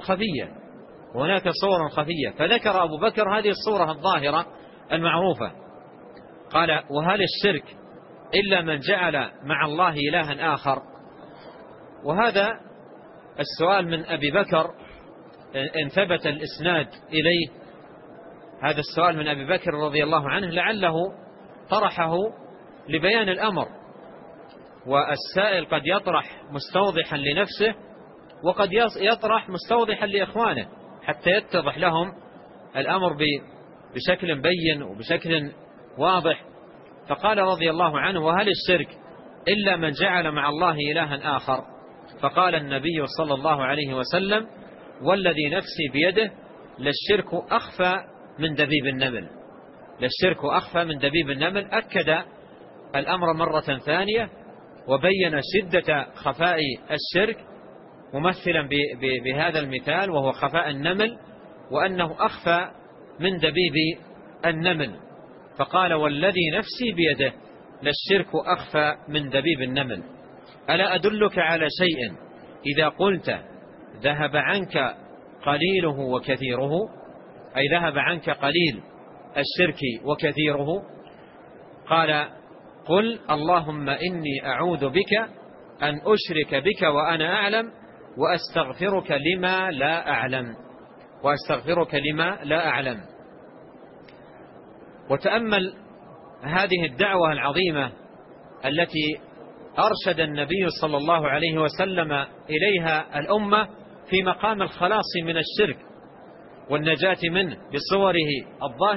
خفية، فذكر أبو بكر هذه الصورة الظاهرة المعروفة. قال: وهل الشرك إلا من جعل مع الله إلها آخر؟ وهذا السؤال من أبي بكر إن ثبت الإسناد إليه، هذا السؤال من أبي بكر رضي الله عنه لعله طرحه لبيان الأمر، والسائل قد يطرح مستوضحا لنفسه وقد يطرح مستوضحا لإخوانه حتى يتضح لهم الأمر بشكل بين وبشكل واضح. فقال رضي الله عنه: وهل الشرك إلا من جعل مع الله إلها آخر؟ فقال النبي صلى الله عليه وسلم: والذي نفسي بيده للشرك أخفى من دبيب النمل. للشرك أخفى من دبيب النمل. أكد الأمر مرة ثانية وبين شدة خفاء الشرك ممثلا بهذا المثال وهو خفاء النمل، وأنه أخفى من دبيب النمل. فقال: والذي نفسي بيده للشرك أخفى من دبيب النمل. ألا أدلك على شيء إذا قلت ذهب عنك قليله وكثيره، أي ذهب عنك قليل الشرك وكثيره؟ قال: قل اللهم إني أعوذ بك أن أشرك بك وأنا أعلم وأستغفرك لما لا أعلم. وتأمل هذه الدعوة العظيمة التي أرشد النبي صلى الله عليه وسلم إليها الأمة في مقام الخلاص من الشرك والنجاة منه بصوره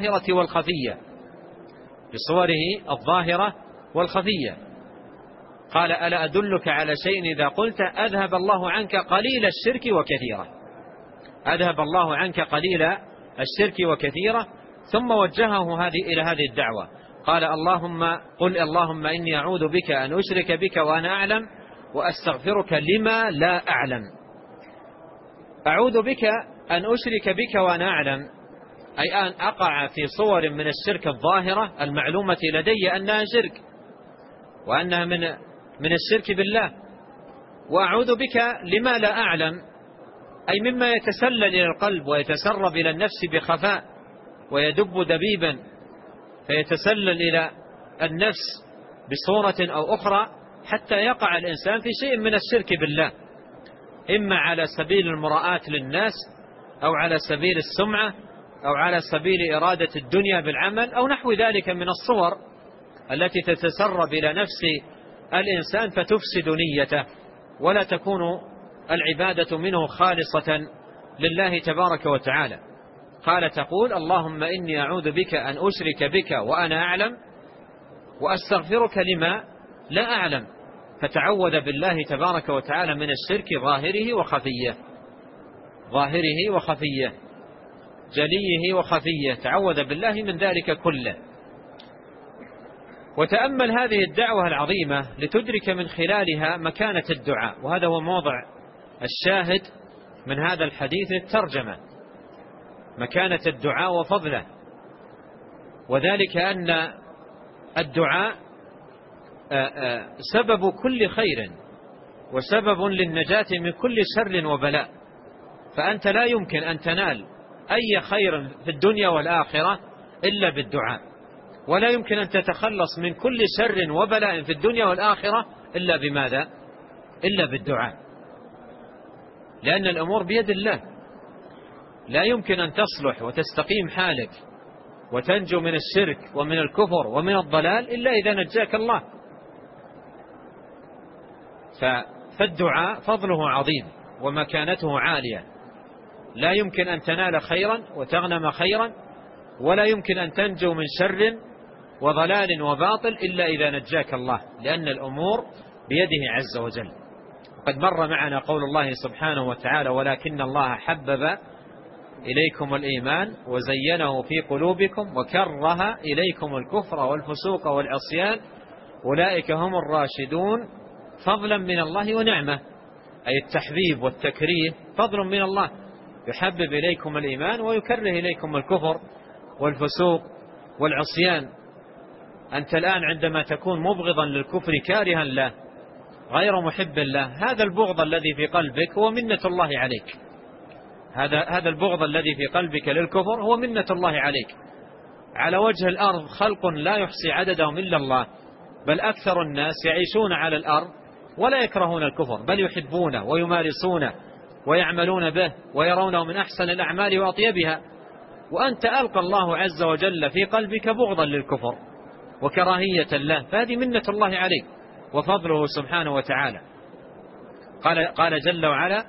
الظاهرة والخفية. قال: ألا أدلك على شيء إذا قلت أذهب الله عنك قليل الشرك وكثيرة. أذهب الله عنك قليل الشرك وكثيرة. ثم وجهه إلى هذه الدعوة. قال: قل اللهم إني أعوذ بك أن أشرك بك وأنا أعلم وأستغفرك لما لا أعلم. أعوذ بك أن أشرك بك وأنا أعلم، أي أن أقع في صور من الشرك الظاهرة المعلومة لدي أنها شرك وأنها من الشرك بالله. وأعوذ بك لما لا أعلم، أي مما يتسلل إلى القلب ويتسرب إلى النفس بخفاء ويدب دبيبا فيتسلل إلى النفس بصورة أو أخرى حتى يقع الإنسان في شيء من الشرك بالله، إما على سبيل المراءة للناس أو على سبيل السمعة أو على سبيل إرادة الدنيا بالعمل أو نحو ذلك من الصور التي تتسرب إلى نفس الإنسان فتفسد نيته ولا تكون العبادة منه خالصة لله تبارك وتعالى. قال: تقول اللهم إني أعوذ بك أن أشرك بك وأنا أعلم وأستغفرك لما لا أعلم، فتعوذ بالله تبارك وتعالى من الشرك ظاهره وخفيه، ظاهره وخفيه، جليه وخفيه، تعوذ بالله من ذلك كله. وتأمل هذه الدعوة العظيمة لتدرك من خلالها مكانة الدعاء، وهذا هو موضع الشاهد من هذا الحديث الترجمة، مكانة الدعاء وفضله. وذلك أن الدعاء سبب كل خير وسبب للنجاة من كل شر وبلاء، فأنت لا يمكن أن تنال أي خير في الدنيا والآخرة إلا بالدعاء، ولا يمكن أن تتخلص من كل شر وبلاء في الدنيا والآخرة إلا بماذا؟ إلا بالدعاء، لأن الأمور بيد الله، لا يمكن أن تصلح وتستقيم حالك وتنجو من الشرك ومن الكفر ومن الضلال إلا إذا نجاك الله. فالدعاء فضله عظيم ومكانته عالية، لا يمكن أن تنال خيرا وتغنم خيرا، ولا يمكن أن تنجو من شر وضلال وباطل إلا إذا نجاك الله، لأن الأمور بيده عز وجل. قد مر معنا قول الله سبحانه وتعالى: ولكن الله حبب إليكم الإيمان وزينه في قلوبكم وكره إليكم الكفر والفسوق والعصيان أولئك هم الراشدون فضلا من الله ونعمة. أي التحبيب والتكريه فضل من الله، يحبب إليكم الإيمان ويكره إليكم الكفر والفسوق والعصيان. أنت الآن عندما تكون مبغضا للكفر كارها له غير محب له، هذا البغض الذي في قلبك هو منة الله عليك، هذا البغض الذي في قلبك للكفر هو منة الله عليك. على وجه الأرض خلق لا يحصي عددهم إلا الله، بل أكثر الناس يعيشون على الأرض ولا يكرهون الكفر، بل يحبونه ويمارسونه ويعملون به ويرونه من أحسن الأعمال وأطيبها، وأنت ألقى الله عز وجل في قلبك بغضا للكفر وكراهية له، فهذه منة الله عليك وفضله سبحانه وتعالى. قال جل وعلا: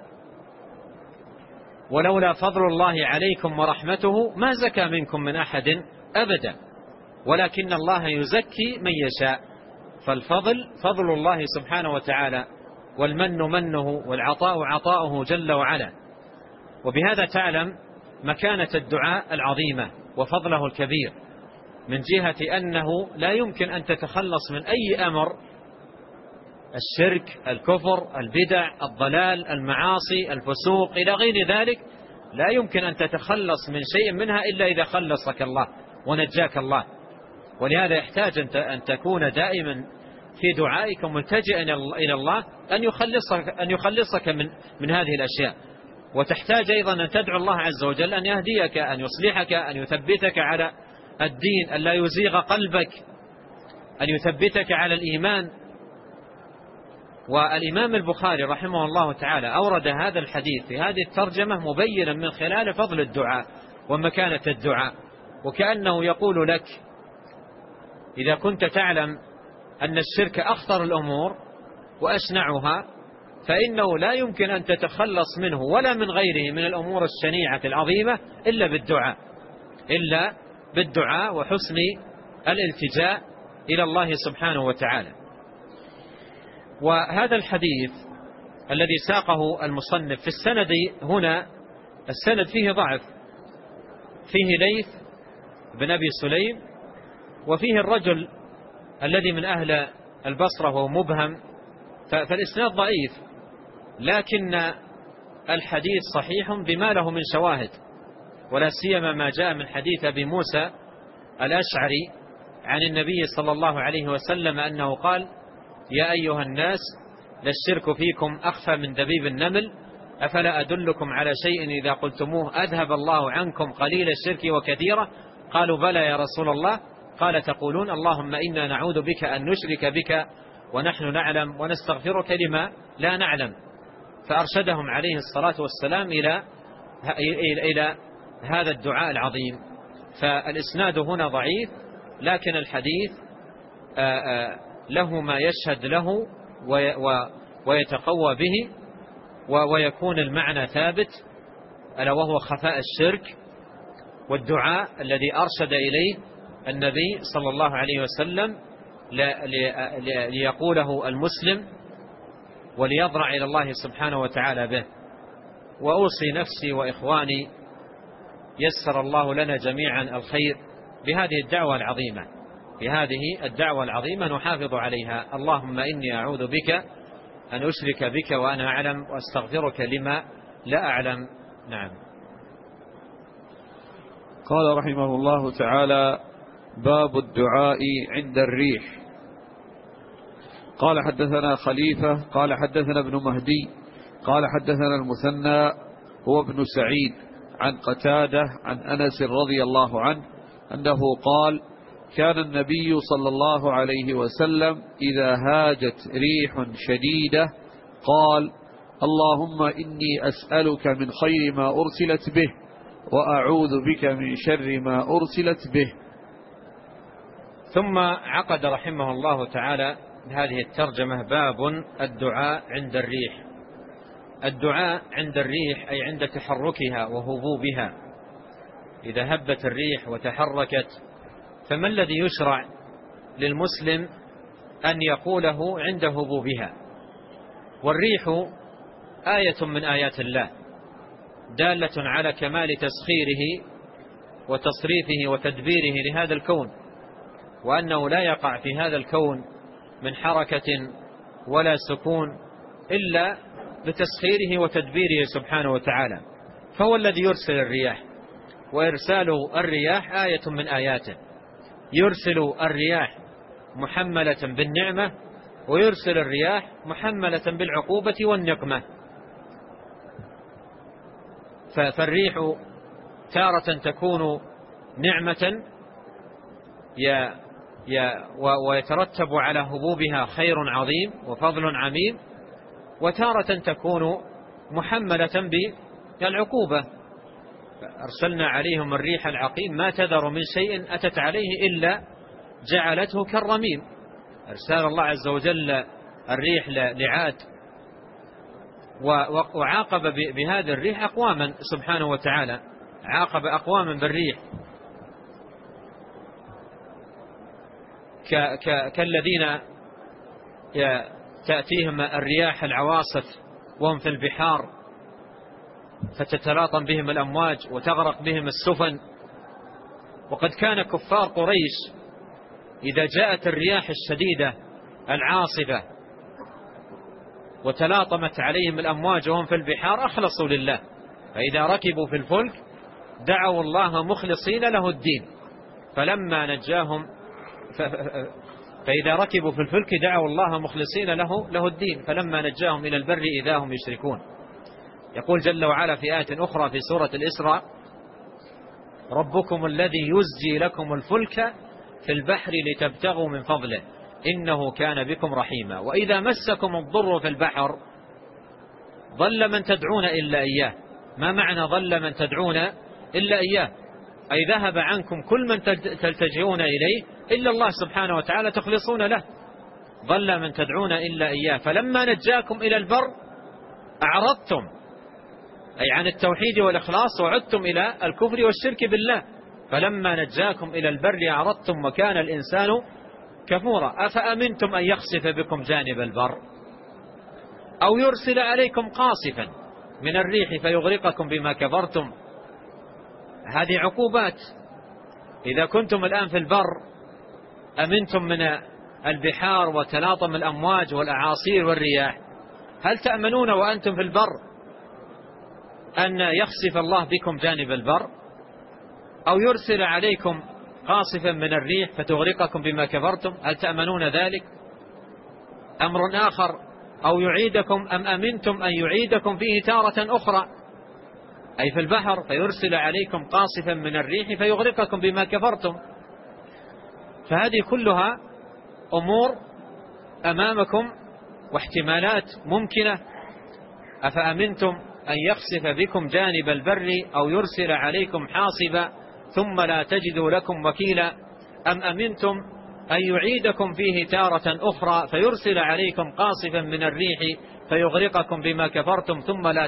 ولولا فضل الله عليكم ورحمته ما زكى منكم من أحد أبدا ولكن الله يزكي من يشاء. فالفضل فضل الله سبحانه وتعالى، والمن منه، والعطاء عطاؤه جل وعلا. وبهذا تعلم مكانة الدعاء العظيمة وفضله الكبير، من جهة أنه لا يمكن أن تتخلص من أي أمر، الشرك، الكفر، البدع، الضلال، المعاصي، الفسوق إلى غير ذلك، لا يمكن أن تتخلص من شيء منها إلا إذا خلصك الله ونجاك الله. ولهذا يحتاج أن تكون دائما في دعائك ملتجئا إلى الله أن يخلصك من هذه الأشياء. وتحتاج أيضا أن تدعو الله عز وجل أن يهديك، أن يصلحك، أن يثبتك على الدين، أن لا يزيغ قلبك، أن يثبتك على الإيمان. والإمام البخاري رحمه الله تعالى أورد هذا الحديث في هذه الترجمة مبينا من خلال فضل الدعاء ومكانة الدعاء، وكأنه يقول لك: إذا كنت تعلم أن الشرك أخطر الأمور وأشنعها، فإنه لا يمكن أن تتخلص منه ولا من غيره من الأمور الشنيعة العظيمة إلا بالدعاء وحسن الالتجاء إلى الله سبحانه وتعالى. وهذا الحديث الذي ساقه المصنف في السند هنا، السند فيه ضعف، فيه ليث بن أبي سليم، وفيه الرجل الذي من أهل البصرة وهو مبهم، فالإسناد ضعيف، لكن الحديث صحيح بما له من شواهد، ولا سيما ما جاء من حديث أبي موسى الأشعري عن النبي صلى الله عليه وسلم أنه قال: يا أيها الناس للشرك فيكم أخفى من دبيب النمل، أفلا أدلكم على شيء إذا قلتموه أذهب الله عنكم قليل الشرك وكثيرة؟ قالوا بلى يا رسول الله. قال: تقولون اللهم إنا نعوذ بك أن نشرك بك ونحن نعلم ونستغفرك لما لا نعلم. فأرشدهم عليه الصلاة والسلام إلى هذا الدعاء العظيم. فالإسناد هنا ضعيف، لكن الحديث له ما يشهد له ويتقوى به، ويكون المعنى ثابت، ألا وهو خفاء الشرك والدعاء الذي أرشد إليه النبي صلى الله عليه وسلم ليقوله المسلم وليضرع إلى الله سبحانه وتعالى به. وأوصي نفسي وإخواني يسر الله لنا جميعا الخير بهذه الدعوة العظيمة نحافظ عليها. اللهم إني أعوذ بك أن أشرك بك وأنا أعلم، وأستغفرك لما لا أعلم. نعم. قال رحمه الله تعالى: باب الدعاء عند الريح. قال حدثنا خليفة قال حدثنا ابن مهدي قال حدثنا المثنى هو ابن سعيد عن قتادة عن أنس رضي الله عنه أنه قال: كان النبي صلى الله عليه وسلم إذا هاجت ريح شديدة قال: اللهم إني أسألك من خير ما أرسلت به وأعوذ بك من شر ما أرسلت به. ثم عقد رحمه الله تعالى هذه الترجمة: باب الدعاء عند الريح. الدعاء عند الريح أي عند تحركها وهبوبها. إذا هبت الريح وتحركت فما الذي يشرع للمسلم أن يقوله عند هبوبها؟ والريح آية من آيات الله دالة على كمال تسخيره وتصريفه وتدبيره لهذا الكون، وأنه لا يقع في هذا الكون من حركة ولا سكون إلا بتسخيره وتدبيره سبحانه وتعالى. فهو الذي يرسل الرياح، وإرسال الرياح آية من آياته. يرسل الرياح محملة بالنعمة، ويرسل الرياح محملة بالعقوبة والنقمة. فالريح تارة تكون نعمة ويترتب على هبوبها خير عظيم وفضل عميم، وتارة تكون محملة بالعقوبة. أرسلنا عليهم الريح العقيم ما تذر من شيء أتت عليه إلا جعلته كالرميم. أرسل الله عز وجل الريح لعاد، وعاقب بهذه الريح أقواما سبحانه وتعالى، عاقب أقواما بالريح كالذين تأتيهم الرياح العواصف وهم في البحار فتتلاطم بهم الأمواج وتغرق بهم السفن. وقد كان كفار قريش إذا جاءت الرياح الشديدة العاصفة وتلاطمت عليهم الأمواج وهم في البحار أخلصوا لله، فإذا ركبوا في الفلك دعوا الله مخلصين له الدين فلما نجاهم فإذا ركبوا في الفلك دعوا الله مخلصين له الدين فلما نجاهم إلى البر إذا هم يشركون. يقول جل وعلا في آية أخرى في سورة الإسراء: ربكم الذي يزجي لكم الفلك في البحر لتبتغوا من فضله إنه كان بكم رحيما وإذا مسكم الضر في البحر ضل من تدعون إلا إياه. ما معنى ضل من تدعون إلا إياه؟ أي ذهب عنكم كل من تلتجئون إليه إلا الله سبحانه وتعالى تخلصون له. ضل من تدعون إلا إياه فلما نجاكم إلى البر أعرضتم، أي عن التوحيد والإخلاص، وعدتم إلى الكفر والشرك بالله. فلما نجاكم إلى البر أعرضتم وكان الإنسان كفورا. أفأمنتم أن يخسف بكم جانب البر أو يرسل عليكم قاصفا من الريح فيغرقكم بما كفرتم. هذه عقوبات. إذا كنتم الآن في البر أمنتم من البحار وتلاطم الأمواج والأعاصير والرياح، هل تأمنون وأنتم في البر أن يخسف الله بكم جانب البر أو يرسل عليكم قاصفا من الريح فتغرقكم بما كفرتم؟ هل تأمنون ذلك؟ أمر آخر: أو يعيدكم أم أمنتم أن يعيدكم فيه تارة أخرى، أي في البحر فيرسل عليكم قاصفا من الريح فيغرقكم بما كفرتم. فهذه كلها أمور أمامكم واحتمالات ممكنة. أفأمنتم أن يخسف بكم جانب البر أو يرسل عليكم حاصبا ثم لا تجدوا لكم وكيلا أم أمنتم أن يعيدكم فيه تارة أخرى فيرسل عليكم قاصفا من الريح فيغرقكم بما كفرتم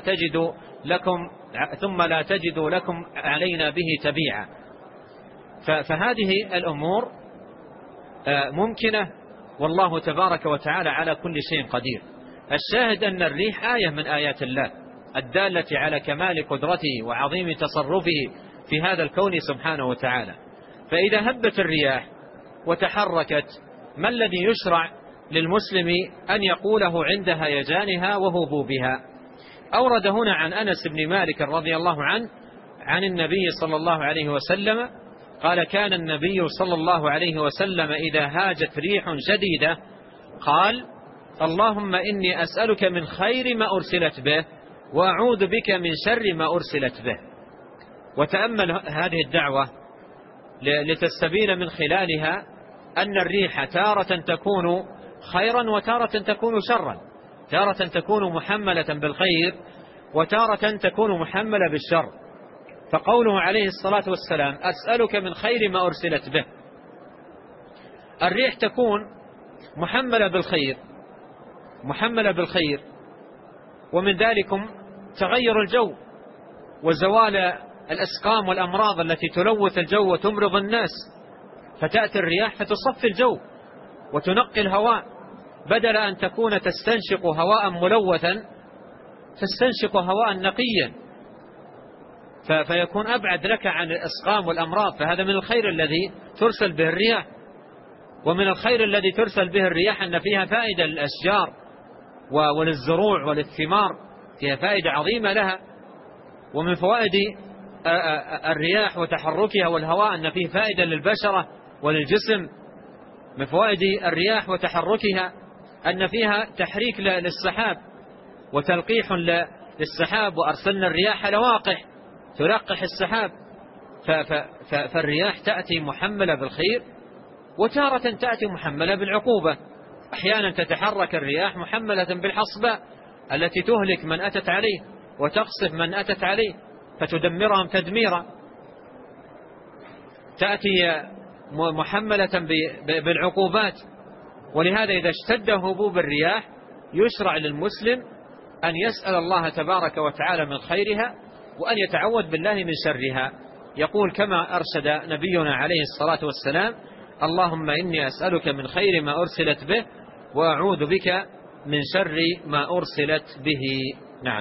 ثم لا تجدوا لكم علينا به تبيعا. فهذه الأمور ممكنة والله تبارك وتعالى على كل شيء قدير. الشاهد أن الريح آية من آيات الله الدالة على كمال قدرته وعظيم تصرفه في هذا الكون سبحانه وتعالى. فإذا هبت الرياح وتحركت، ما الذي يشرع للمسلم أن يقوله عند هيجانها وهبوبها؟ أورد هنا عن أنس بن مالك رضي الله عنه عن النبي صلى الله عليه وسلم قال: كان النبي صلى الله عليه وسلم إذا هاجت ريح شديدة قال: اللهم إني أسألك من خير ما أرسلت به وأعوذ بك من شر ما أرسلت به. وتأمل هذه الدعوة لتستبين من خلالها أن الريح تارة تكون خيرا وتارة تكون شرا، تارة تكون محملة بالخير وتارة تكون محملة بالشر. فقوله عليه الصلاة والسلام: أسألك من خير ما أرسلت به، الريح تكون محملة بالخير، ومن ذلكم تغير الجو وزوال الأسقام والأمراض التي تلوث الجو وتمرض الناس، فتأتي الرياح فتصفي الجو وتنقي الهواء، بدل أن تكون تستنشق هواء ملوثا تستنشق هواء نقيا، فيكون أبعد لك عن الأسقام والأمراض. فهذا من الخير الذي ترسل به الرياح. ومن الخير الذي ترسل به الرياح أن فيها فائدة للأشجار وللزروع وللثمار، فيها فائدة عظيمة لها. ومن فوائد الرياح وتحركها والهواء أن فيه فائدة للبشرة وللجسم. من فوائد الرياح وتحركها أن فيها تحريك للسحاب وتلقيح للسحاب، وأرسلنا الرياح لواقح تلقح السحاب. فالرياح تأتي محملة بالخير وتارة تأتي محملة بالعقوبة. أحيانا تتحرك الرياح محملة بالحصباء التي تهلك من أتت عليه وتقصف من أتت عليه فتدمرهم تدميرا، تأتي محملة بالعقوبات. ولهذا إذا اشتد هبوب الرياح يشرع للمسلم أن يسأل الله تبارك وتعالى من خيرها وأن يتعوذ بالله من شرها. يقول كما أرشد نبينا عليه الصلاة والسلام: اللهم إني أسألك من خير ما أرسلت به وأعوذ بك من شر ما أرسلت به. نعم.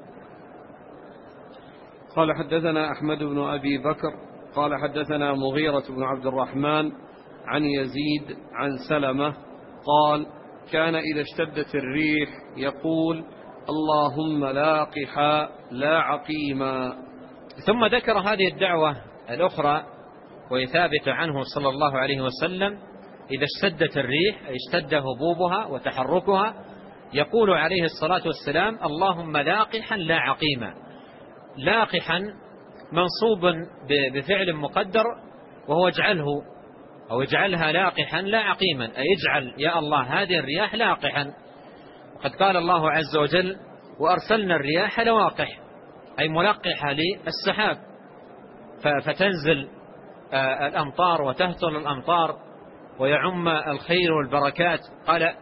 قال: حدثنا أحمد بن أبي بكر قال: حدثنا مغيرة بن عبد الرحمن عن يزيد عن سلمة قال: كان إذا اشتدت الريح يقول: اللهم لاقحا لا عقيما. ثم ذكر هذه الدعوة الأخرى وهي ثابتة عنه صلى الله عليه وسلم: إذا اشتدت الريح أي اشتد هبوبها وتحركها يقول عليه الصلاة والسلام: اللهم لاقحا لا عقيما. لاقحا منصوب بفعل مقدر وهو اجعله أو اجعلها لاقحا لا عقيما، أي اجعل يا الله هذه الرياح لاقحا. وقد قال الله عز وجل: وأرسلنا الرياح لواقح، أي ملقحة للسحاب، فتنزل الأمطار وتهطل الأمطار ويعم الخير والبركات. قال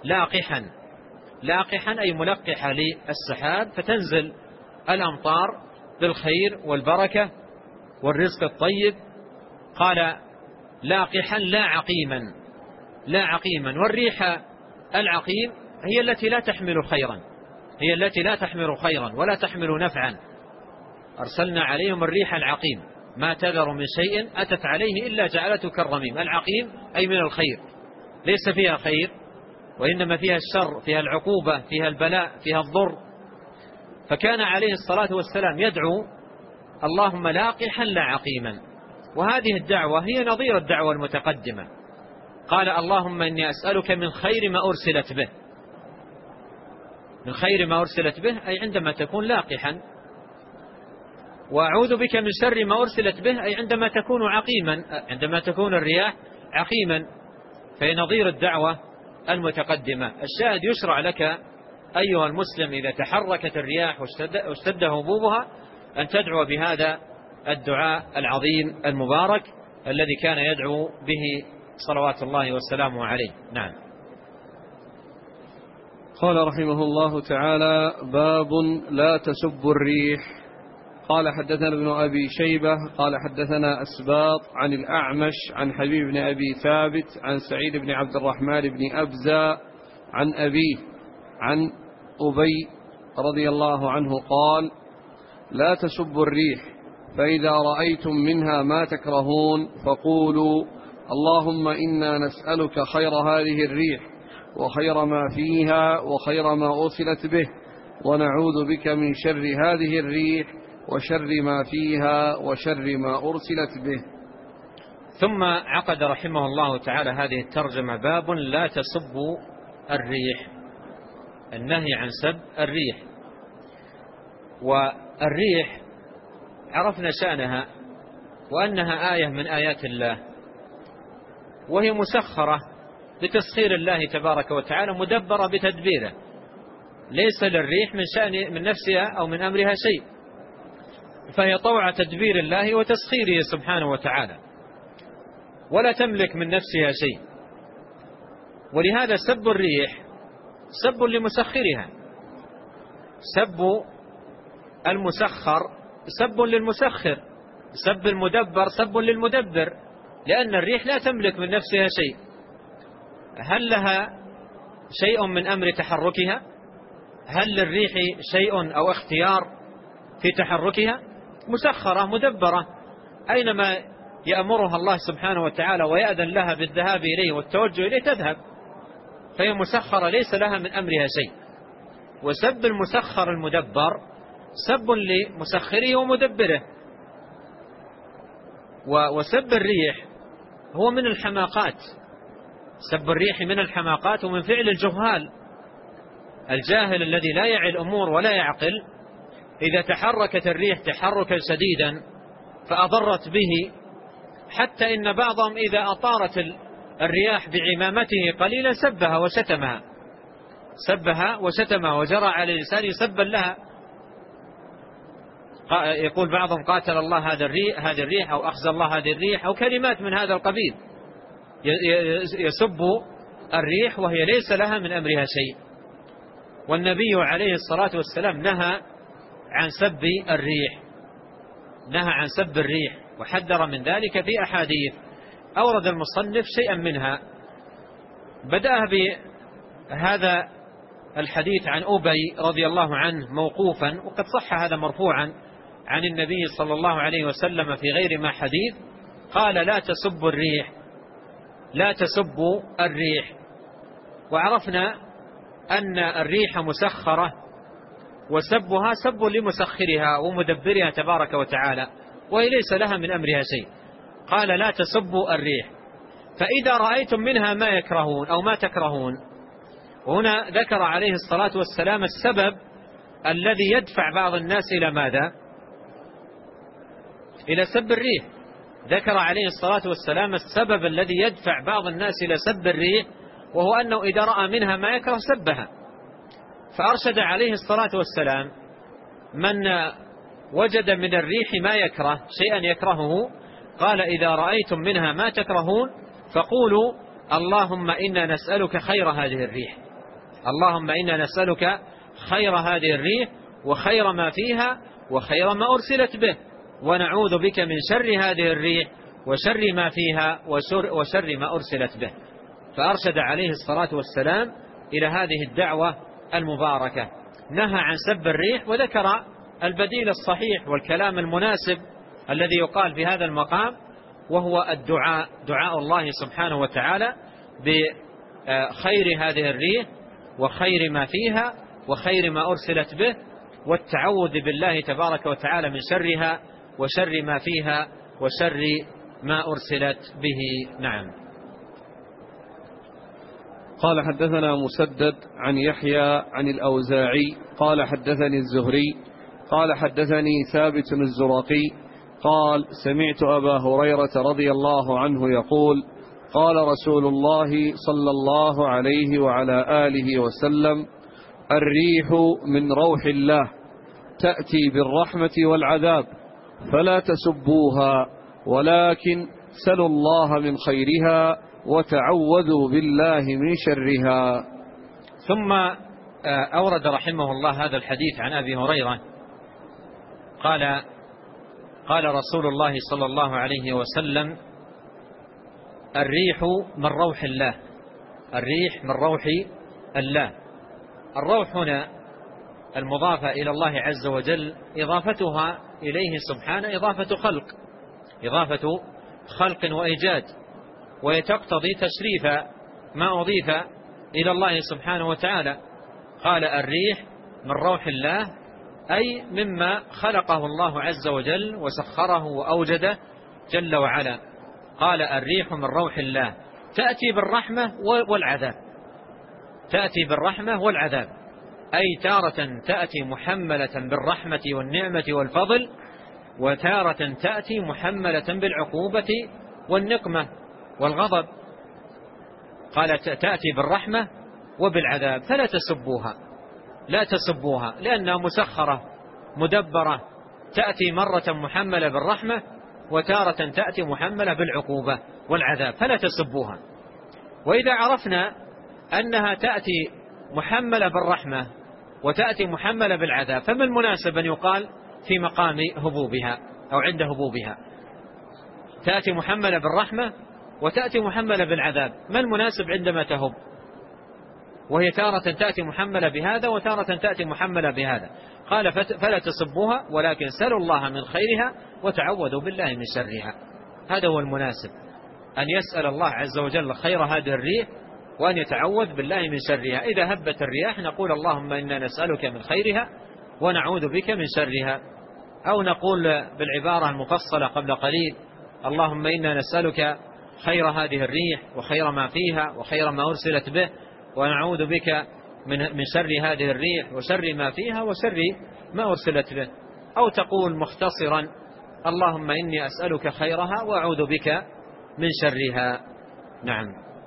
لاقحا أي ملقحة للسحاب، فتنزل الأمطار بالخير والبركة والرزق الطيب. قال لاقحا لا عقيما. والريح العقيم هي التي لا تحمل خيرا، هي التي لا تحمل خيرا ولا تحمل نفعا. أرسلنا عليهم الريح العقيم، ما تذر من شيء أتت عليه إلا جعلته كالرميم. العقيم أي من الخير، ليس فيها خير وإنما فيها الشر، فيها العقوبة، فيها البلاء، فيها الضر. فكان عليه الصلاة والسلام يدعو: اللهم لاقحا لا عقيما. وهذه الدعوة هي نظير الدعوة المتقدمة. قال: اللهم إني أسألك من خير ما أرسلت به. من خير ما أرسلت به أي عندما تكون لاقحا. وأعوذ بك من شر ما أرسلت به أي عندما تكون عقيما، عندما تكون الرياح عقيما. فهي نظير الدعوة المتقدمة. الشاهد يشرع لك أيها المسلم إذا تحركت الرياح واشتد هبوبها أن تدعو بهذا الدعاء العظيم المبارك الذي كان يدعو به صلوات الله وسلامه عليه. نعم. قال رحمه الله تعالى: باب لا تسبوا الريح. قال حدثنا ابن أبي شيبة قال حدثنا أسباط عن الأعمش عن حبيب بن أبي ثابت عن سعيد بن عبد الرحمن بن أبزة عن أبيه عن أبي رضي الله عنه قال: لا تسبوا الريح، فإذا رأيتم منها ما تكرهون فقولوا: اللهم إنا نسألك خير هذه الريح وخير ما فيها وخير ما أرسلت به، ونعوذ بك من شر هذه الريح وشر ما فيها وشر ما أرسلت به. ثم عقد رحمه الله تعالى هذه الترجمة: باب لا تسبوا الريح، النهي عن سب الريح. والريح عرفنا شأنها وأنها آية من آيات الله، وهي مسخرة بتسخير الله تبارك وتعالى، مدبرة بتدبيره، ليس للريح من نفسها أو من أمرها شيء، فهي طوع تدبير الله وتسخيره سبحانه وتعالى، ولا تملك من نفسها شيء. ولهذا سب الريح سب لمسخرها، سب المسخر سب للمسخر، سب المدبر سب للمدبر، لأن الريح لا تملك من نفسها شيء. هل لها شيء من أمر تحركها؟ هل للريح شيء أو اختيار في تحركها؟ مسخرة مدبرة، أينما يأمرها الله سبحانه وتعالى ويأذن لها بالذهاب إليه والتوجه إليه تذهب، فهي مسخرة ليس لها من أمرها شيء. وسب المسخر المدبر سب لمسخره ومدبره. وسب الريح هو من الحماقات، سب الريح من الحماقات ومن فعل الجهال. الجاهل الذي لا يعي الأمور ولا يعقل، إذا تحركت الريح تحركا شديدا فأضرت به، حتى إن بعضهم إذا أطارت الرياح بعمامته قليلا سبها وشتمها وجرى على لسانه سبا لها. يقول بعضهم: قاتل الله هذه الريح، أو أخزى الله هذه الريح، أو كلمات من هذا القبيل، يسب الريح وهي ليس لها من أمرها شيء. والنبي عليه الصلاة والسلام نهى عن سب الريح، وحذر من ذلك في أحاديث أورد المصنف شيئا منها. بدأ بهذا الحديث عن أبي رضي الله عنه موقوفا، وقد صح هذا مرفوعا عن النبي صلى الله عليه وسلم في غير ما حديث، قال: لا تسبوا الريح. وعرفنا أن الريح مسخرة، وسبها سب لمسخرها ومدبرها تبارك وتعالى، وهي ليس لها من أمرها شيء. قال: لا تسبوا الريح، فإذا رأيتم منها ما يكرهون أو ما تكرهون. وهنا ذكر عليه الصلاة والسلام السبب الذي يدفع بعض الناس إلى ماذا؟ إلى سب الريح. ذكر عليه الصلاة والسلام السبب الذي يدفع بعض الناس إلى سب الريح، وهو أنه إذا رأى منها ما يكره سبها. فأرشد عليه الصلاة والسلام من وجد من الريح ما يكره، شيئا يكرهه، قال: إذا رأيتم منها ما تكرهون فقولوا: اللهم إنا نسألك خير هذه الريح، اللهم إنا نسألك خير هذه الريح وخير ما فيها وخير ما أرسلت به، ونعوذ بك من شر هذه الريح وشر ما فيها وشر ما أرسلت به. فأرشد عليه الصلاة والسلام إلى هذه الدعوة المباركة، نهى عن سب الريح، وذكر البديل الصحيح والكلام المناسب الذي يقال في هذا المقام، وهو دعاء الله سبحانه وتعالى بخير هذه الريح وخير ما فيها وخير ما أرسلت به، والتعوذ بالله تبارك وتعالى من شرها وشر ما فيها وشر ما أرسلت به. نعم. قال: حدثنا مسدد عن يحيى عن الأوزاعي قال: حدثني الزهري قال: حدثني ثابت الزرقي قال: سمعت أبا هريرة رضي الله عنه يقول: قال رسول الله صلى الله عليه وعلى آله وسلم: الريح من روح الله تأتي بالرحمة والعذاب، فلا تسبوها، ولكن سلوا الله من خيرها وتعوذوا بالله من شرها. ثم أورد رحمه الله هذا الحديث عن أبي هريرة قال: قال رسول الله صلى الله عليه وسلم: الريح من روح الله. الريح من روح الله. الروح هنا المضافة إلى الله عز وجل إضافتها إليه سبحانه إضافة خلق وإيجاد، وتقتضي تشريف ما أضيف إلى الله سبحانه وتعالى. قال الريح من روح الله، أي مما خلقه الله عز وجل وسخره وأوجده جل وعلا. قال الريح من روح الله تأتي بالرحمة والعذاب. تأتي بالرحمة والعذاب، أي تارة تأتي محملة بالرحمة والنعمة والفضل، وتارة تأتي محملة بالعقوبة والنقمة والغضب. قال تأتي بالرحمة وبالعذاب، فلا تسبوها، لا تسبوها، لأنها مسخرة مدبرة، تأتي مرة محملة بالرحمة وتارة تأتي محملة بالعقوبة والعذاب، فلا تسبوها. وإذا عرفنا أنها تأتي محملة بالرحمة وتأتي محملة بالعذاب، فما المناسب أن يقال في مقام هبوبها أو عند هبوبها؟ تأتي محملة بالرحمة وتأتي محملة بالعذاب، ما المناسب عندما تهب؟ وهي تارة تأتي محملة بهذا وتارة تأتي محملة بهذا. قال فلا تسبوها، ولكن سلوا الله من خيرها وتعوذوا بالله من شرها. هذا هو المناسب، أن يسأل الله عز وجل خير هذه الريح وأن يتعوذ بالله من شرها. إذا هبت الرياح نقول اللهم إنا نسألك من خيرها ونعوذ بك من شرها، أو نقول بالعبارة المفصلة قبل قليل: اللهم إنا نسألك خير هذه الريح وخير ما فيها وخير ما أرسلت به، ونعوذ بك من شر هذه الريح وشر ما فيها وشر ما أرسلت به. أو تقول مختصرا: اللهم إني أسألك خيرها وأعوذ بك من شرها. نعم.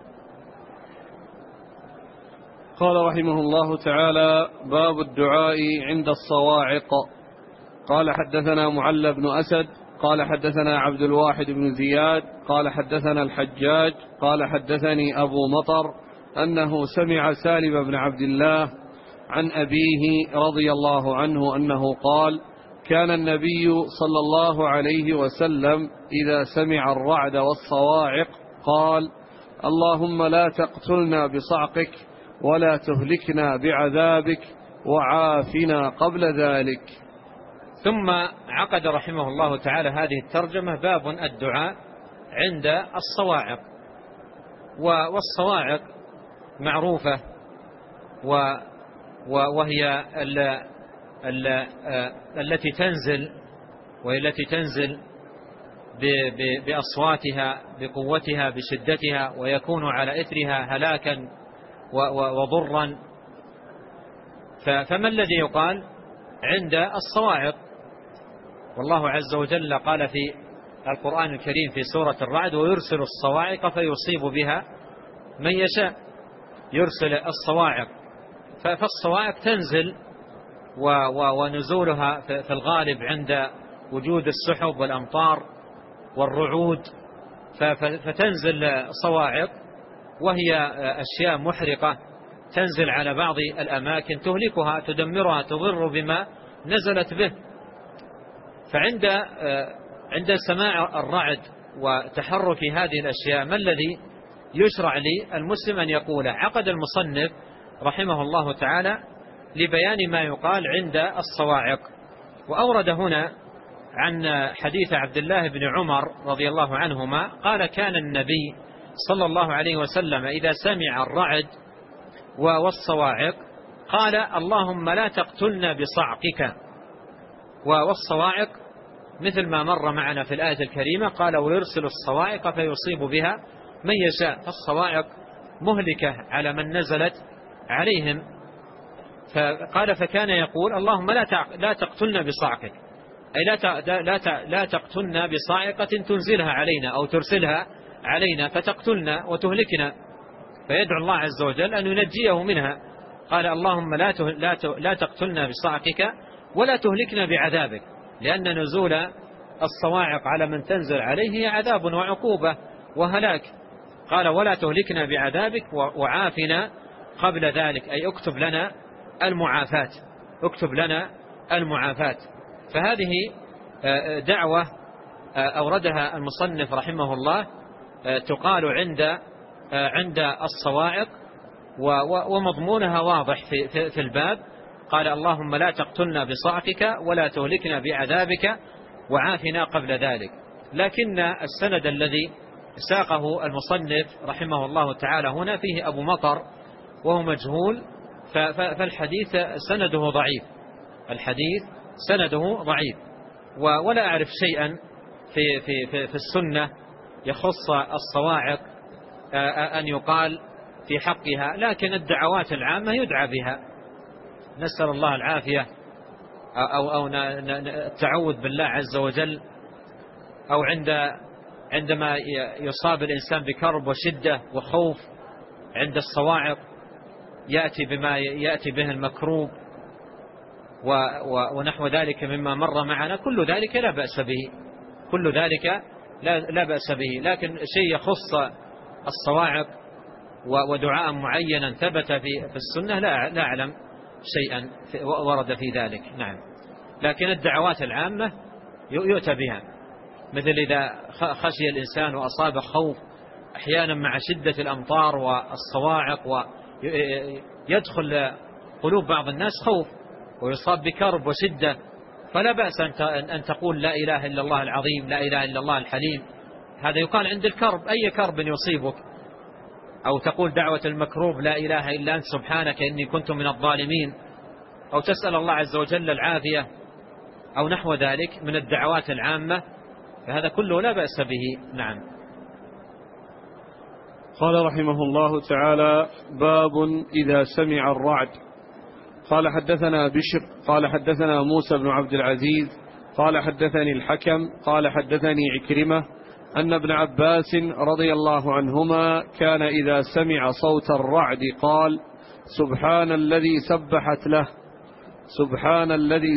قال رحمه الله تعالى: باب الدعاء عند الصواعق. قال حدثنا معل بن أسد قال حدثنا عبد الواحد بن زياد قال حدثنا الحجاج قال حدثني أبو مطر أنه سمع سالم بن عبد الله عن أبيه رضي الله عنه أنه قال: كان النبي صلى الله عليه وسلم إذا سمع الرعد والصواعق قال: اللهم لا تقتلنا بصعقك ولا تهلكنا بعذابك وعافنا قبل ذلك. ثم عقد رحمه الله تعالى هذه الترجمة: باب الدعاء عند الصواعق. والصواعق معروفة، وهي التي تنزل بأصواتها بقوتها بشدتها، ويكون على إثرها هلاكا وضرا. فما الذي يقال عند الصواعق؟ والله عز وجل قال في القرآن الكريم في سورة الرعد: ويرسل الصواعق فيصيب بها من يشاء. يرسل الصواعق، فالصواعق تنزل، ونزولها في الغالب عند وجود السحب والأمطار والرعود، فتنزل صواعق، وهي أشياء محرقة تنزل على بعض الأماكن تهلكها تدمرها تضر بما نزلت به. عند سماع الرعد وتحرك هذه الأشياء ما الذي يشرع للمسلم أن يقوله؟ عقد المصنف رحمه الله تعالى لبيان ما يقال عند الصواعق، وأورد هنا عن حديث عبد الله بن عمر رضي الله عنهما قال: كان النبي صلى الله عليه وسلم إذا سمع الرعد والصواعق قال: اللهم لا تقتلنا بصعقك. والصواعق مثل ما مر معنا في الآية الكريمة، قال: ويرسل الصواعق فيصيب بها من يشاء. الصواعق مهلكة على من نزلت عليهم. فقال: فكان يقول: اللهم لا تقتلنا بصعقك، أي لا تقتلنا بصاعقة تنزلها علينا أو ترسلها علينا فتقتلنا وتهلكنا، فيدعو الله عز وجل أن ينجيه منها. قال: اللهم لا تقتلنا بصعقك ولا تهلكنا بعذابك، لأن نزول الصواعق على من تنزل عليه هي عذاب وعقوبة وهلاك. قال: ولا تهلكنا بعذابك وعافنا قبل ذلك، أي اكتب لنا المعافاة، اكتب لنا المعافاة. فهذه دعوة أوردها المصنف رحمه الله تقال عند الصواعق، ومضمونها واضح في الباب. قال: اللهم لا تقتلنا بصعقك ولا تهلكنا بعذابك وعافنا قبل ذلك. لكن السند الذي ساقه المصنف رحمه الله تعالى هنا فيه أبو مطر وهو مجهول، فالحديث سنده ضعيف. الحديث سنده ضعيف، ولا أعرف شيئا في السنة يخص الصواعق أن يقال في حقها، لكن الدعوات العامة يدعى بها، نسأل الله العافية، أو التعوذ بالله عز وجل، أو عندما يصاب الإنسان بكرب وشدة وخوف عند الصواعق يأتي بما يأتي به المكروب ونحو ذلك مما مر معنا. كل ذلك لا بأس به، كل ذلك لا بأس به، لكن شيء يخص الصواعق ودعاء معينا ثبت في السنة لا أعلم شيئا ورد في ذلك. نعم، لكن الدعوات العامة يؤتى بها، مثل إذا خشي الإنسان وأصاب خوف أحيانا مع شدة الأمطار والصواعق، ويدخل قلوب بعض الناس خوف ويصاب بكرب وشدة، فلا بأس أن تقول لا إله إلا الله العظيم، لا إله إلا الله الحليم. هذا يقال عند الكرب، أي كرب يصيبك، أو تقول دعوة المكروب لا إله إلا أنت سبحانك إني كنت من الظالمين، أو تسأل الله عز وجل العافية أو نحو ذلك من الدعوات العامة، فهذا كله لا بأس به. نعم. قال رحمه الله تعالى: باب إذا سمع الرعد. قال: حدثنا بشر قال حدثنا موسى بن عبد العزيز قال حدثني الحكم قال حدثني عكرمة أن ابن عباس رضي الله عنهما كان إذا سمع صوت الرعد قال: سبحان الذي سبحت له، سبحان الذي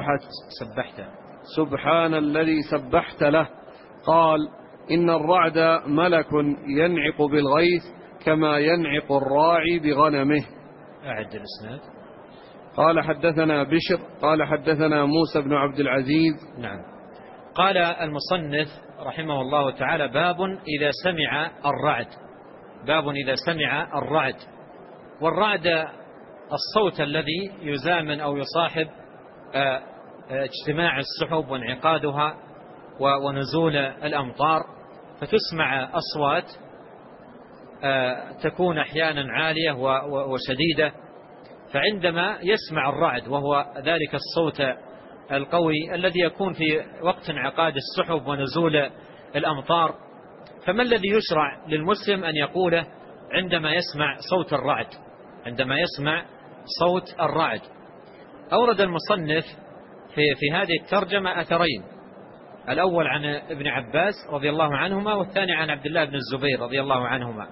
سبحت له. قال: إن الرعد ملك ينعق بالغيث كما ينعق الراعي بغنمه. أعد الإسناد. قال: حدثنا بشر قال حدثنا موسى بن عبد العزيز. نعم. قال المصنف رحمه الله تعالى: باب إذا سمع الرعد. باب إذا سمع الرعد. والرعد الصوت الذي يزامن أو يصاحب اجتماع السحب وانعقادها ونزول الأمطار، فتسمع أصوات تكون أحيانا عالية وشديدة. فعندما يسمع الرعد وهو ذلك الصوت القوي الذي يكون في وقت انعقاد السحب ونزول الأمطار، فما الذي يشرع للمسلم أن يقوله عندما يسمع صوت الرعد؟ عندما يسمع صوت الرعد أورد المصنف في هذه الترجمة أثرين: الأول عن ابن عباس رضي الله عنهما، والثاني عن عبد الله بن الزبير رضي الله عنهما.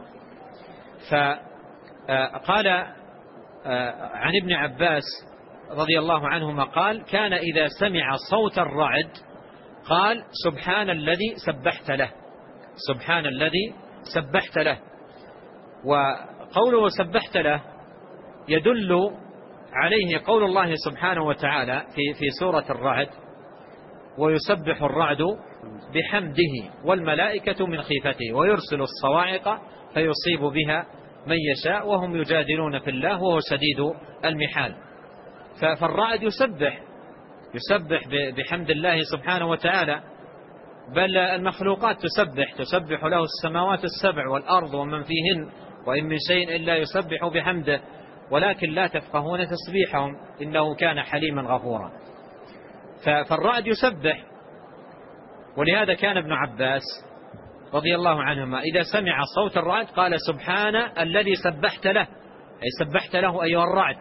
فقال عن ابن عباس رضي الله عنهما قال: كان إذا سمع صوت الرعد قال: سبحان الذي سبحت له، سبحان الذي سبحت له. وقوله سبحت له يدل عليه قول الله سبحانه وتعالى في سورة الرعد: ويسبح الرعد بحمده والملائكة من خيفته ويرسل الصواعق فيصيب بها من يشاء وهم يجادلون في الله وهو شديد المحال. فالرعد يسبح بحمد الله سبحانه وتعالى، بل المخلوقات تسبح له السماوات السبع والأرض ومن فيهن وإن من شيء إلا يسبح بحمده ولكن لا تفقهون تسبيحهم إنه كان حليما غفورا. فالرعد يسبح، ولهذا كان ابن عباس رضي الله عنهما إذا سمع صوت الرعد قال: سبحان الذي سبحت له، أي سبحت له أيها الرعد.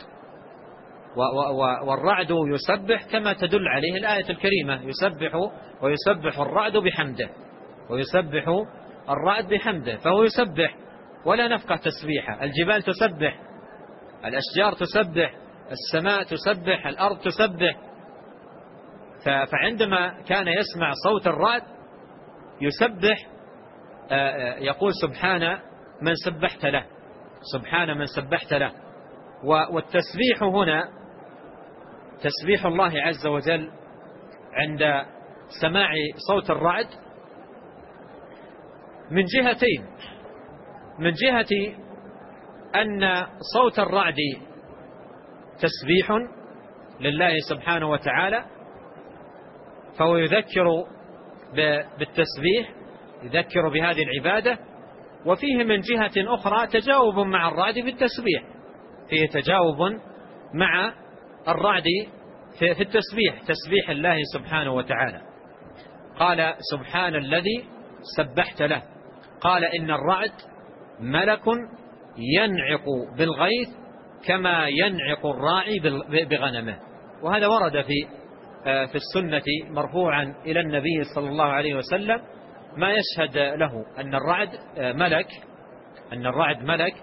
والرعد يسبح كما تدل عليه الآية الكريمة: ويسبح الرعد بحمده، ويسبح الرعد بحمده، فهو يسبح ولا نفقه تسبيحه. الجبال تسبح، الأشجار تسبح، السماء تسبح، الأرض تسبح. فعندما كان يسمع صوت الرعد يسبح، يقول: سبحان من سبحت له، سبحان من سبحت له. والتسبيح هنا تسبيح الله عز وجل عند سماع صوت الرعد من جهتين: من جهة أن صوت الرعد تسبيح لله سبحانه وتعالى، فهو يذكر بالتسبيح، يذكر بهذه العبادة. وفيه من جهة أخرى تجاوب مع الرعد بالتسبيح، فيه تجاوب مع الرعد في التسبيح، تسبيح الله سبحانه وتعالى. قال: سبحان الذي سبحت له. قال: إن الرعد ملك ينعق بالغيث كما ينعق الراعي بغنمه. وهذا ورد في السنة مرفوعا إلى النبي صلى الله عليه وسلم ما يشهد له أن الرعد ملك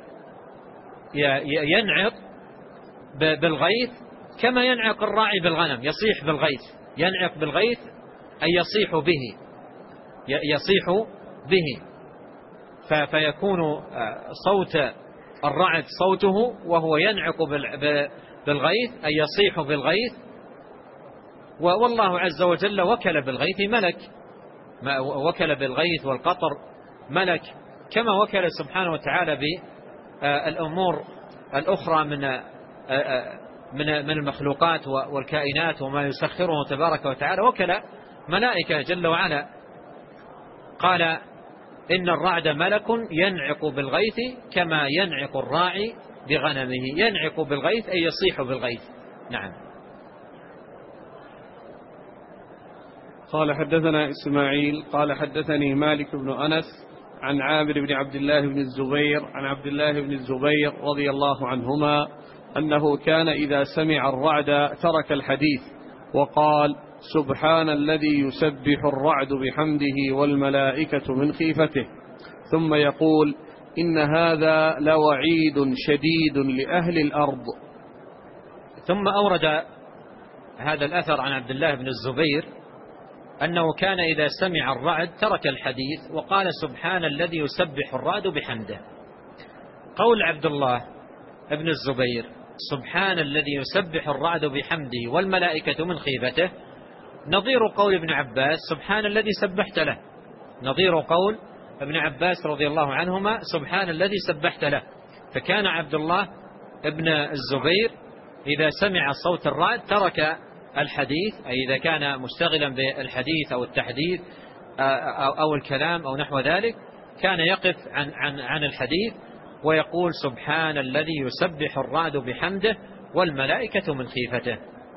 ينعق بالغيث كما ينعق الراعي بالغنم، يصيح بالغيث. ينعق بالغيث أي يصيح به فيكون صوت الرعد صوته وهو ينعق بالغيث أي يصيح بالغيث. والله عز وجل وكل بالغيث ملك، وكل بالغيث والقطر ملك، كما وكل سبحانه وتعالى بالأمور الأخرى من المخلوقات والكائنات وما يسخره تبارك وتعالى، وكل ملائكة جل وعلا. قال: إن الرعد ملك ينعق بالغيث كما ينعق الراعي بغنمه. ينعق بالغيث أي يصيح بالغيث. نعم. قال: حدثنا إسماعيل قال: حدثني مالك بن أنس عن عامر بن عبد الله بن الزبير عن عبد الله بن الزبير رضي الله عنهما أنه كان إذا سمع الرعد ترك الحديث وقال: سبحان الذي يسبح الرعد بحمده والملائكة من خيفته، ثم يقول: إن هذا لوعيد شديد لأهل الأرض. ثم أورد هذا الأثر عن عبد الله بن الزبير أنه كان إذا سمع الرعد ترك الحديث وقال: سبحان الذي يسبح الرعد بحمده. قول عبد الله بن الزبير: سبحان الذي يسبح الرعد بحمده والملائكة من خيفته، نظير قول ابن عباس: سبحان الذي سبحت له. نظير قول ابن عباس رضي الله عنهما: سبحان الذي سبحت له. فكان عبد الله ابن الزبير إذا سمع صوت الرعد ترك الحديث، أي إذا كان مشتغلا بالحديث أو التحديث أو الكلام أو نحو ذلك، كان يقف عن الحديث ويقول: سبحان الذي يسبح الرعد بحمده والملائكة من خيفته.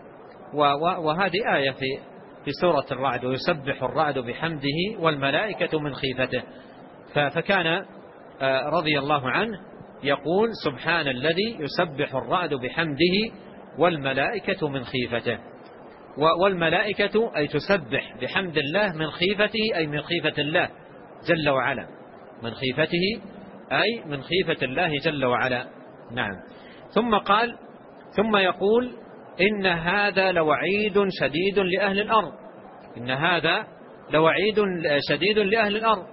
وهذه آية في سورة الرعد: ويسبح الرعد بحمده والملائكة من خيفته. فكان رضي الله عنه يقول: سبحان الذي يسبح الرعد بحمده والملائكة من خيفته. والملائكة أي تسبح بحمد الله من خيفته، أي من خيفة الله جل وعلا، من خيفته أي من خيفة الله جل وعلا. نعم. ثم قال: ثم يقول: إن هذا لوعيد شديد لأهل الأرض. إن هذا لوعيد شديد لأهل الأرض.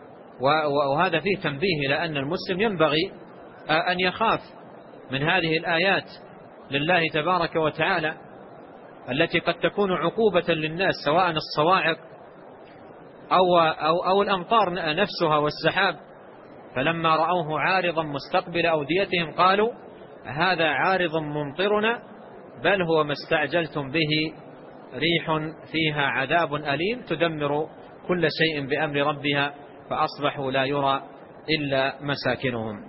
وهذا فيه تنبيه لأن المسلم ينبغي أن يخاف من هذه الآيات لله تبارك وتعالى التي قد تكون عقوبة للناس، سواء الصواعق أو الأمطار نفسها والسحاب. فلما رأوه عارضا مستقبل أوديتهم قالوا: هذا عارض ممطرنا بل هو ما استعجلتم به ريح فيها عذاب أليم تدمر كل شيء بأمر ربها فأصبحوا لا يرى إلا مساكنهم.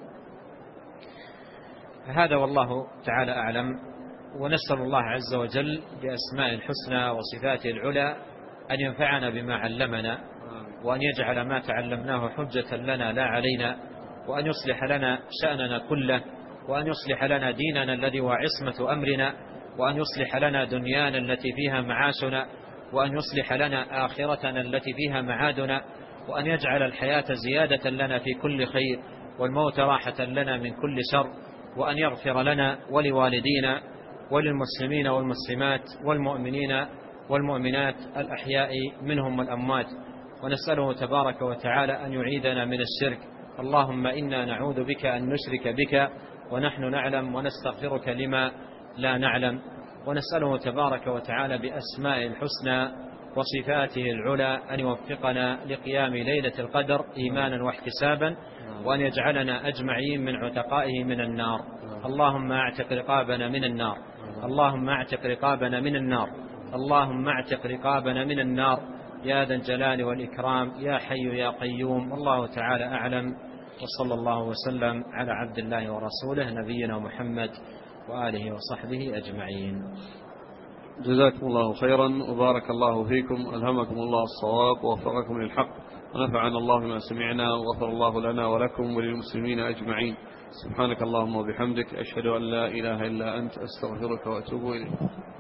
هذا والله تعالى أعلم. ونسأل الله عز وجل بأسماء الحسنى وصفاته العلى أن ينفعنا بما علمنا، وأن يجعل ما تعلمناه حجة لنا لا علينا، وأن يصلح لنا شأننا كله، وأن يصلح لنا ديننا الذي هو عصمة أمرنا، وأن يصلح لنا دنيانا التي فيها معاشنا، وأن يصلح لنا آخرتنا التي فيها معادنا، وأن يجعل الحياة زيادة لنا في كل خير والموت راحة لنا من كل شر، وأن يغفر لنا ولوالدينا وللمسلمين والمسلمات والمؤمنين والمؤمنات الأحياء منهم والأموات. ونسأله تبارك وتعالى أن يعيدنا من الشرك. اللهم إنا نعوذ بك أن نشرك بك ونحن نعلم، ونستغفرك لما لا نعلم. ونسأله تبارك وتعالى بأسماء الحسنى وصفاته العلى أن يوفقنا لقيام ليلة القدر إيمانا واحتسابا، وأن يجعلنا أجمعين من عتقائه من النار. اللهم اعتق رقابنا من النار، اللهم اعتق رقابنا من النار، اللهم اعتق رقابنا من النار يا ذا الجلال والإكرام يا حي يا قيوم. والله تعالى أعلم، وصلى الله وسلم على عبد الله ورسوله نبينا محمد وآله وصحبه أجمعين. جزاكم الله خيرا وبارك الله فيكم، ألهمكم الله الصواب ووفقكم للحق، ونفعنا الله بما سمعنا، وغفر الله لنا ولكم وللمسلمين أجمعين. سبحانك اللهم وبحمدك، أشهد أن لا إله إلا أنت، أستغفرك وأتوب إليك.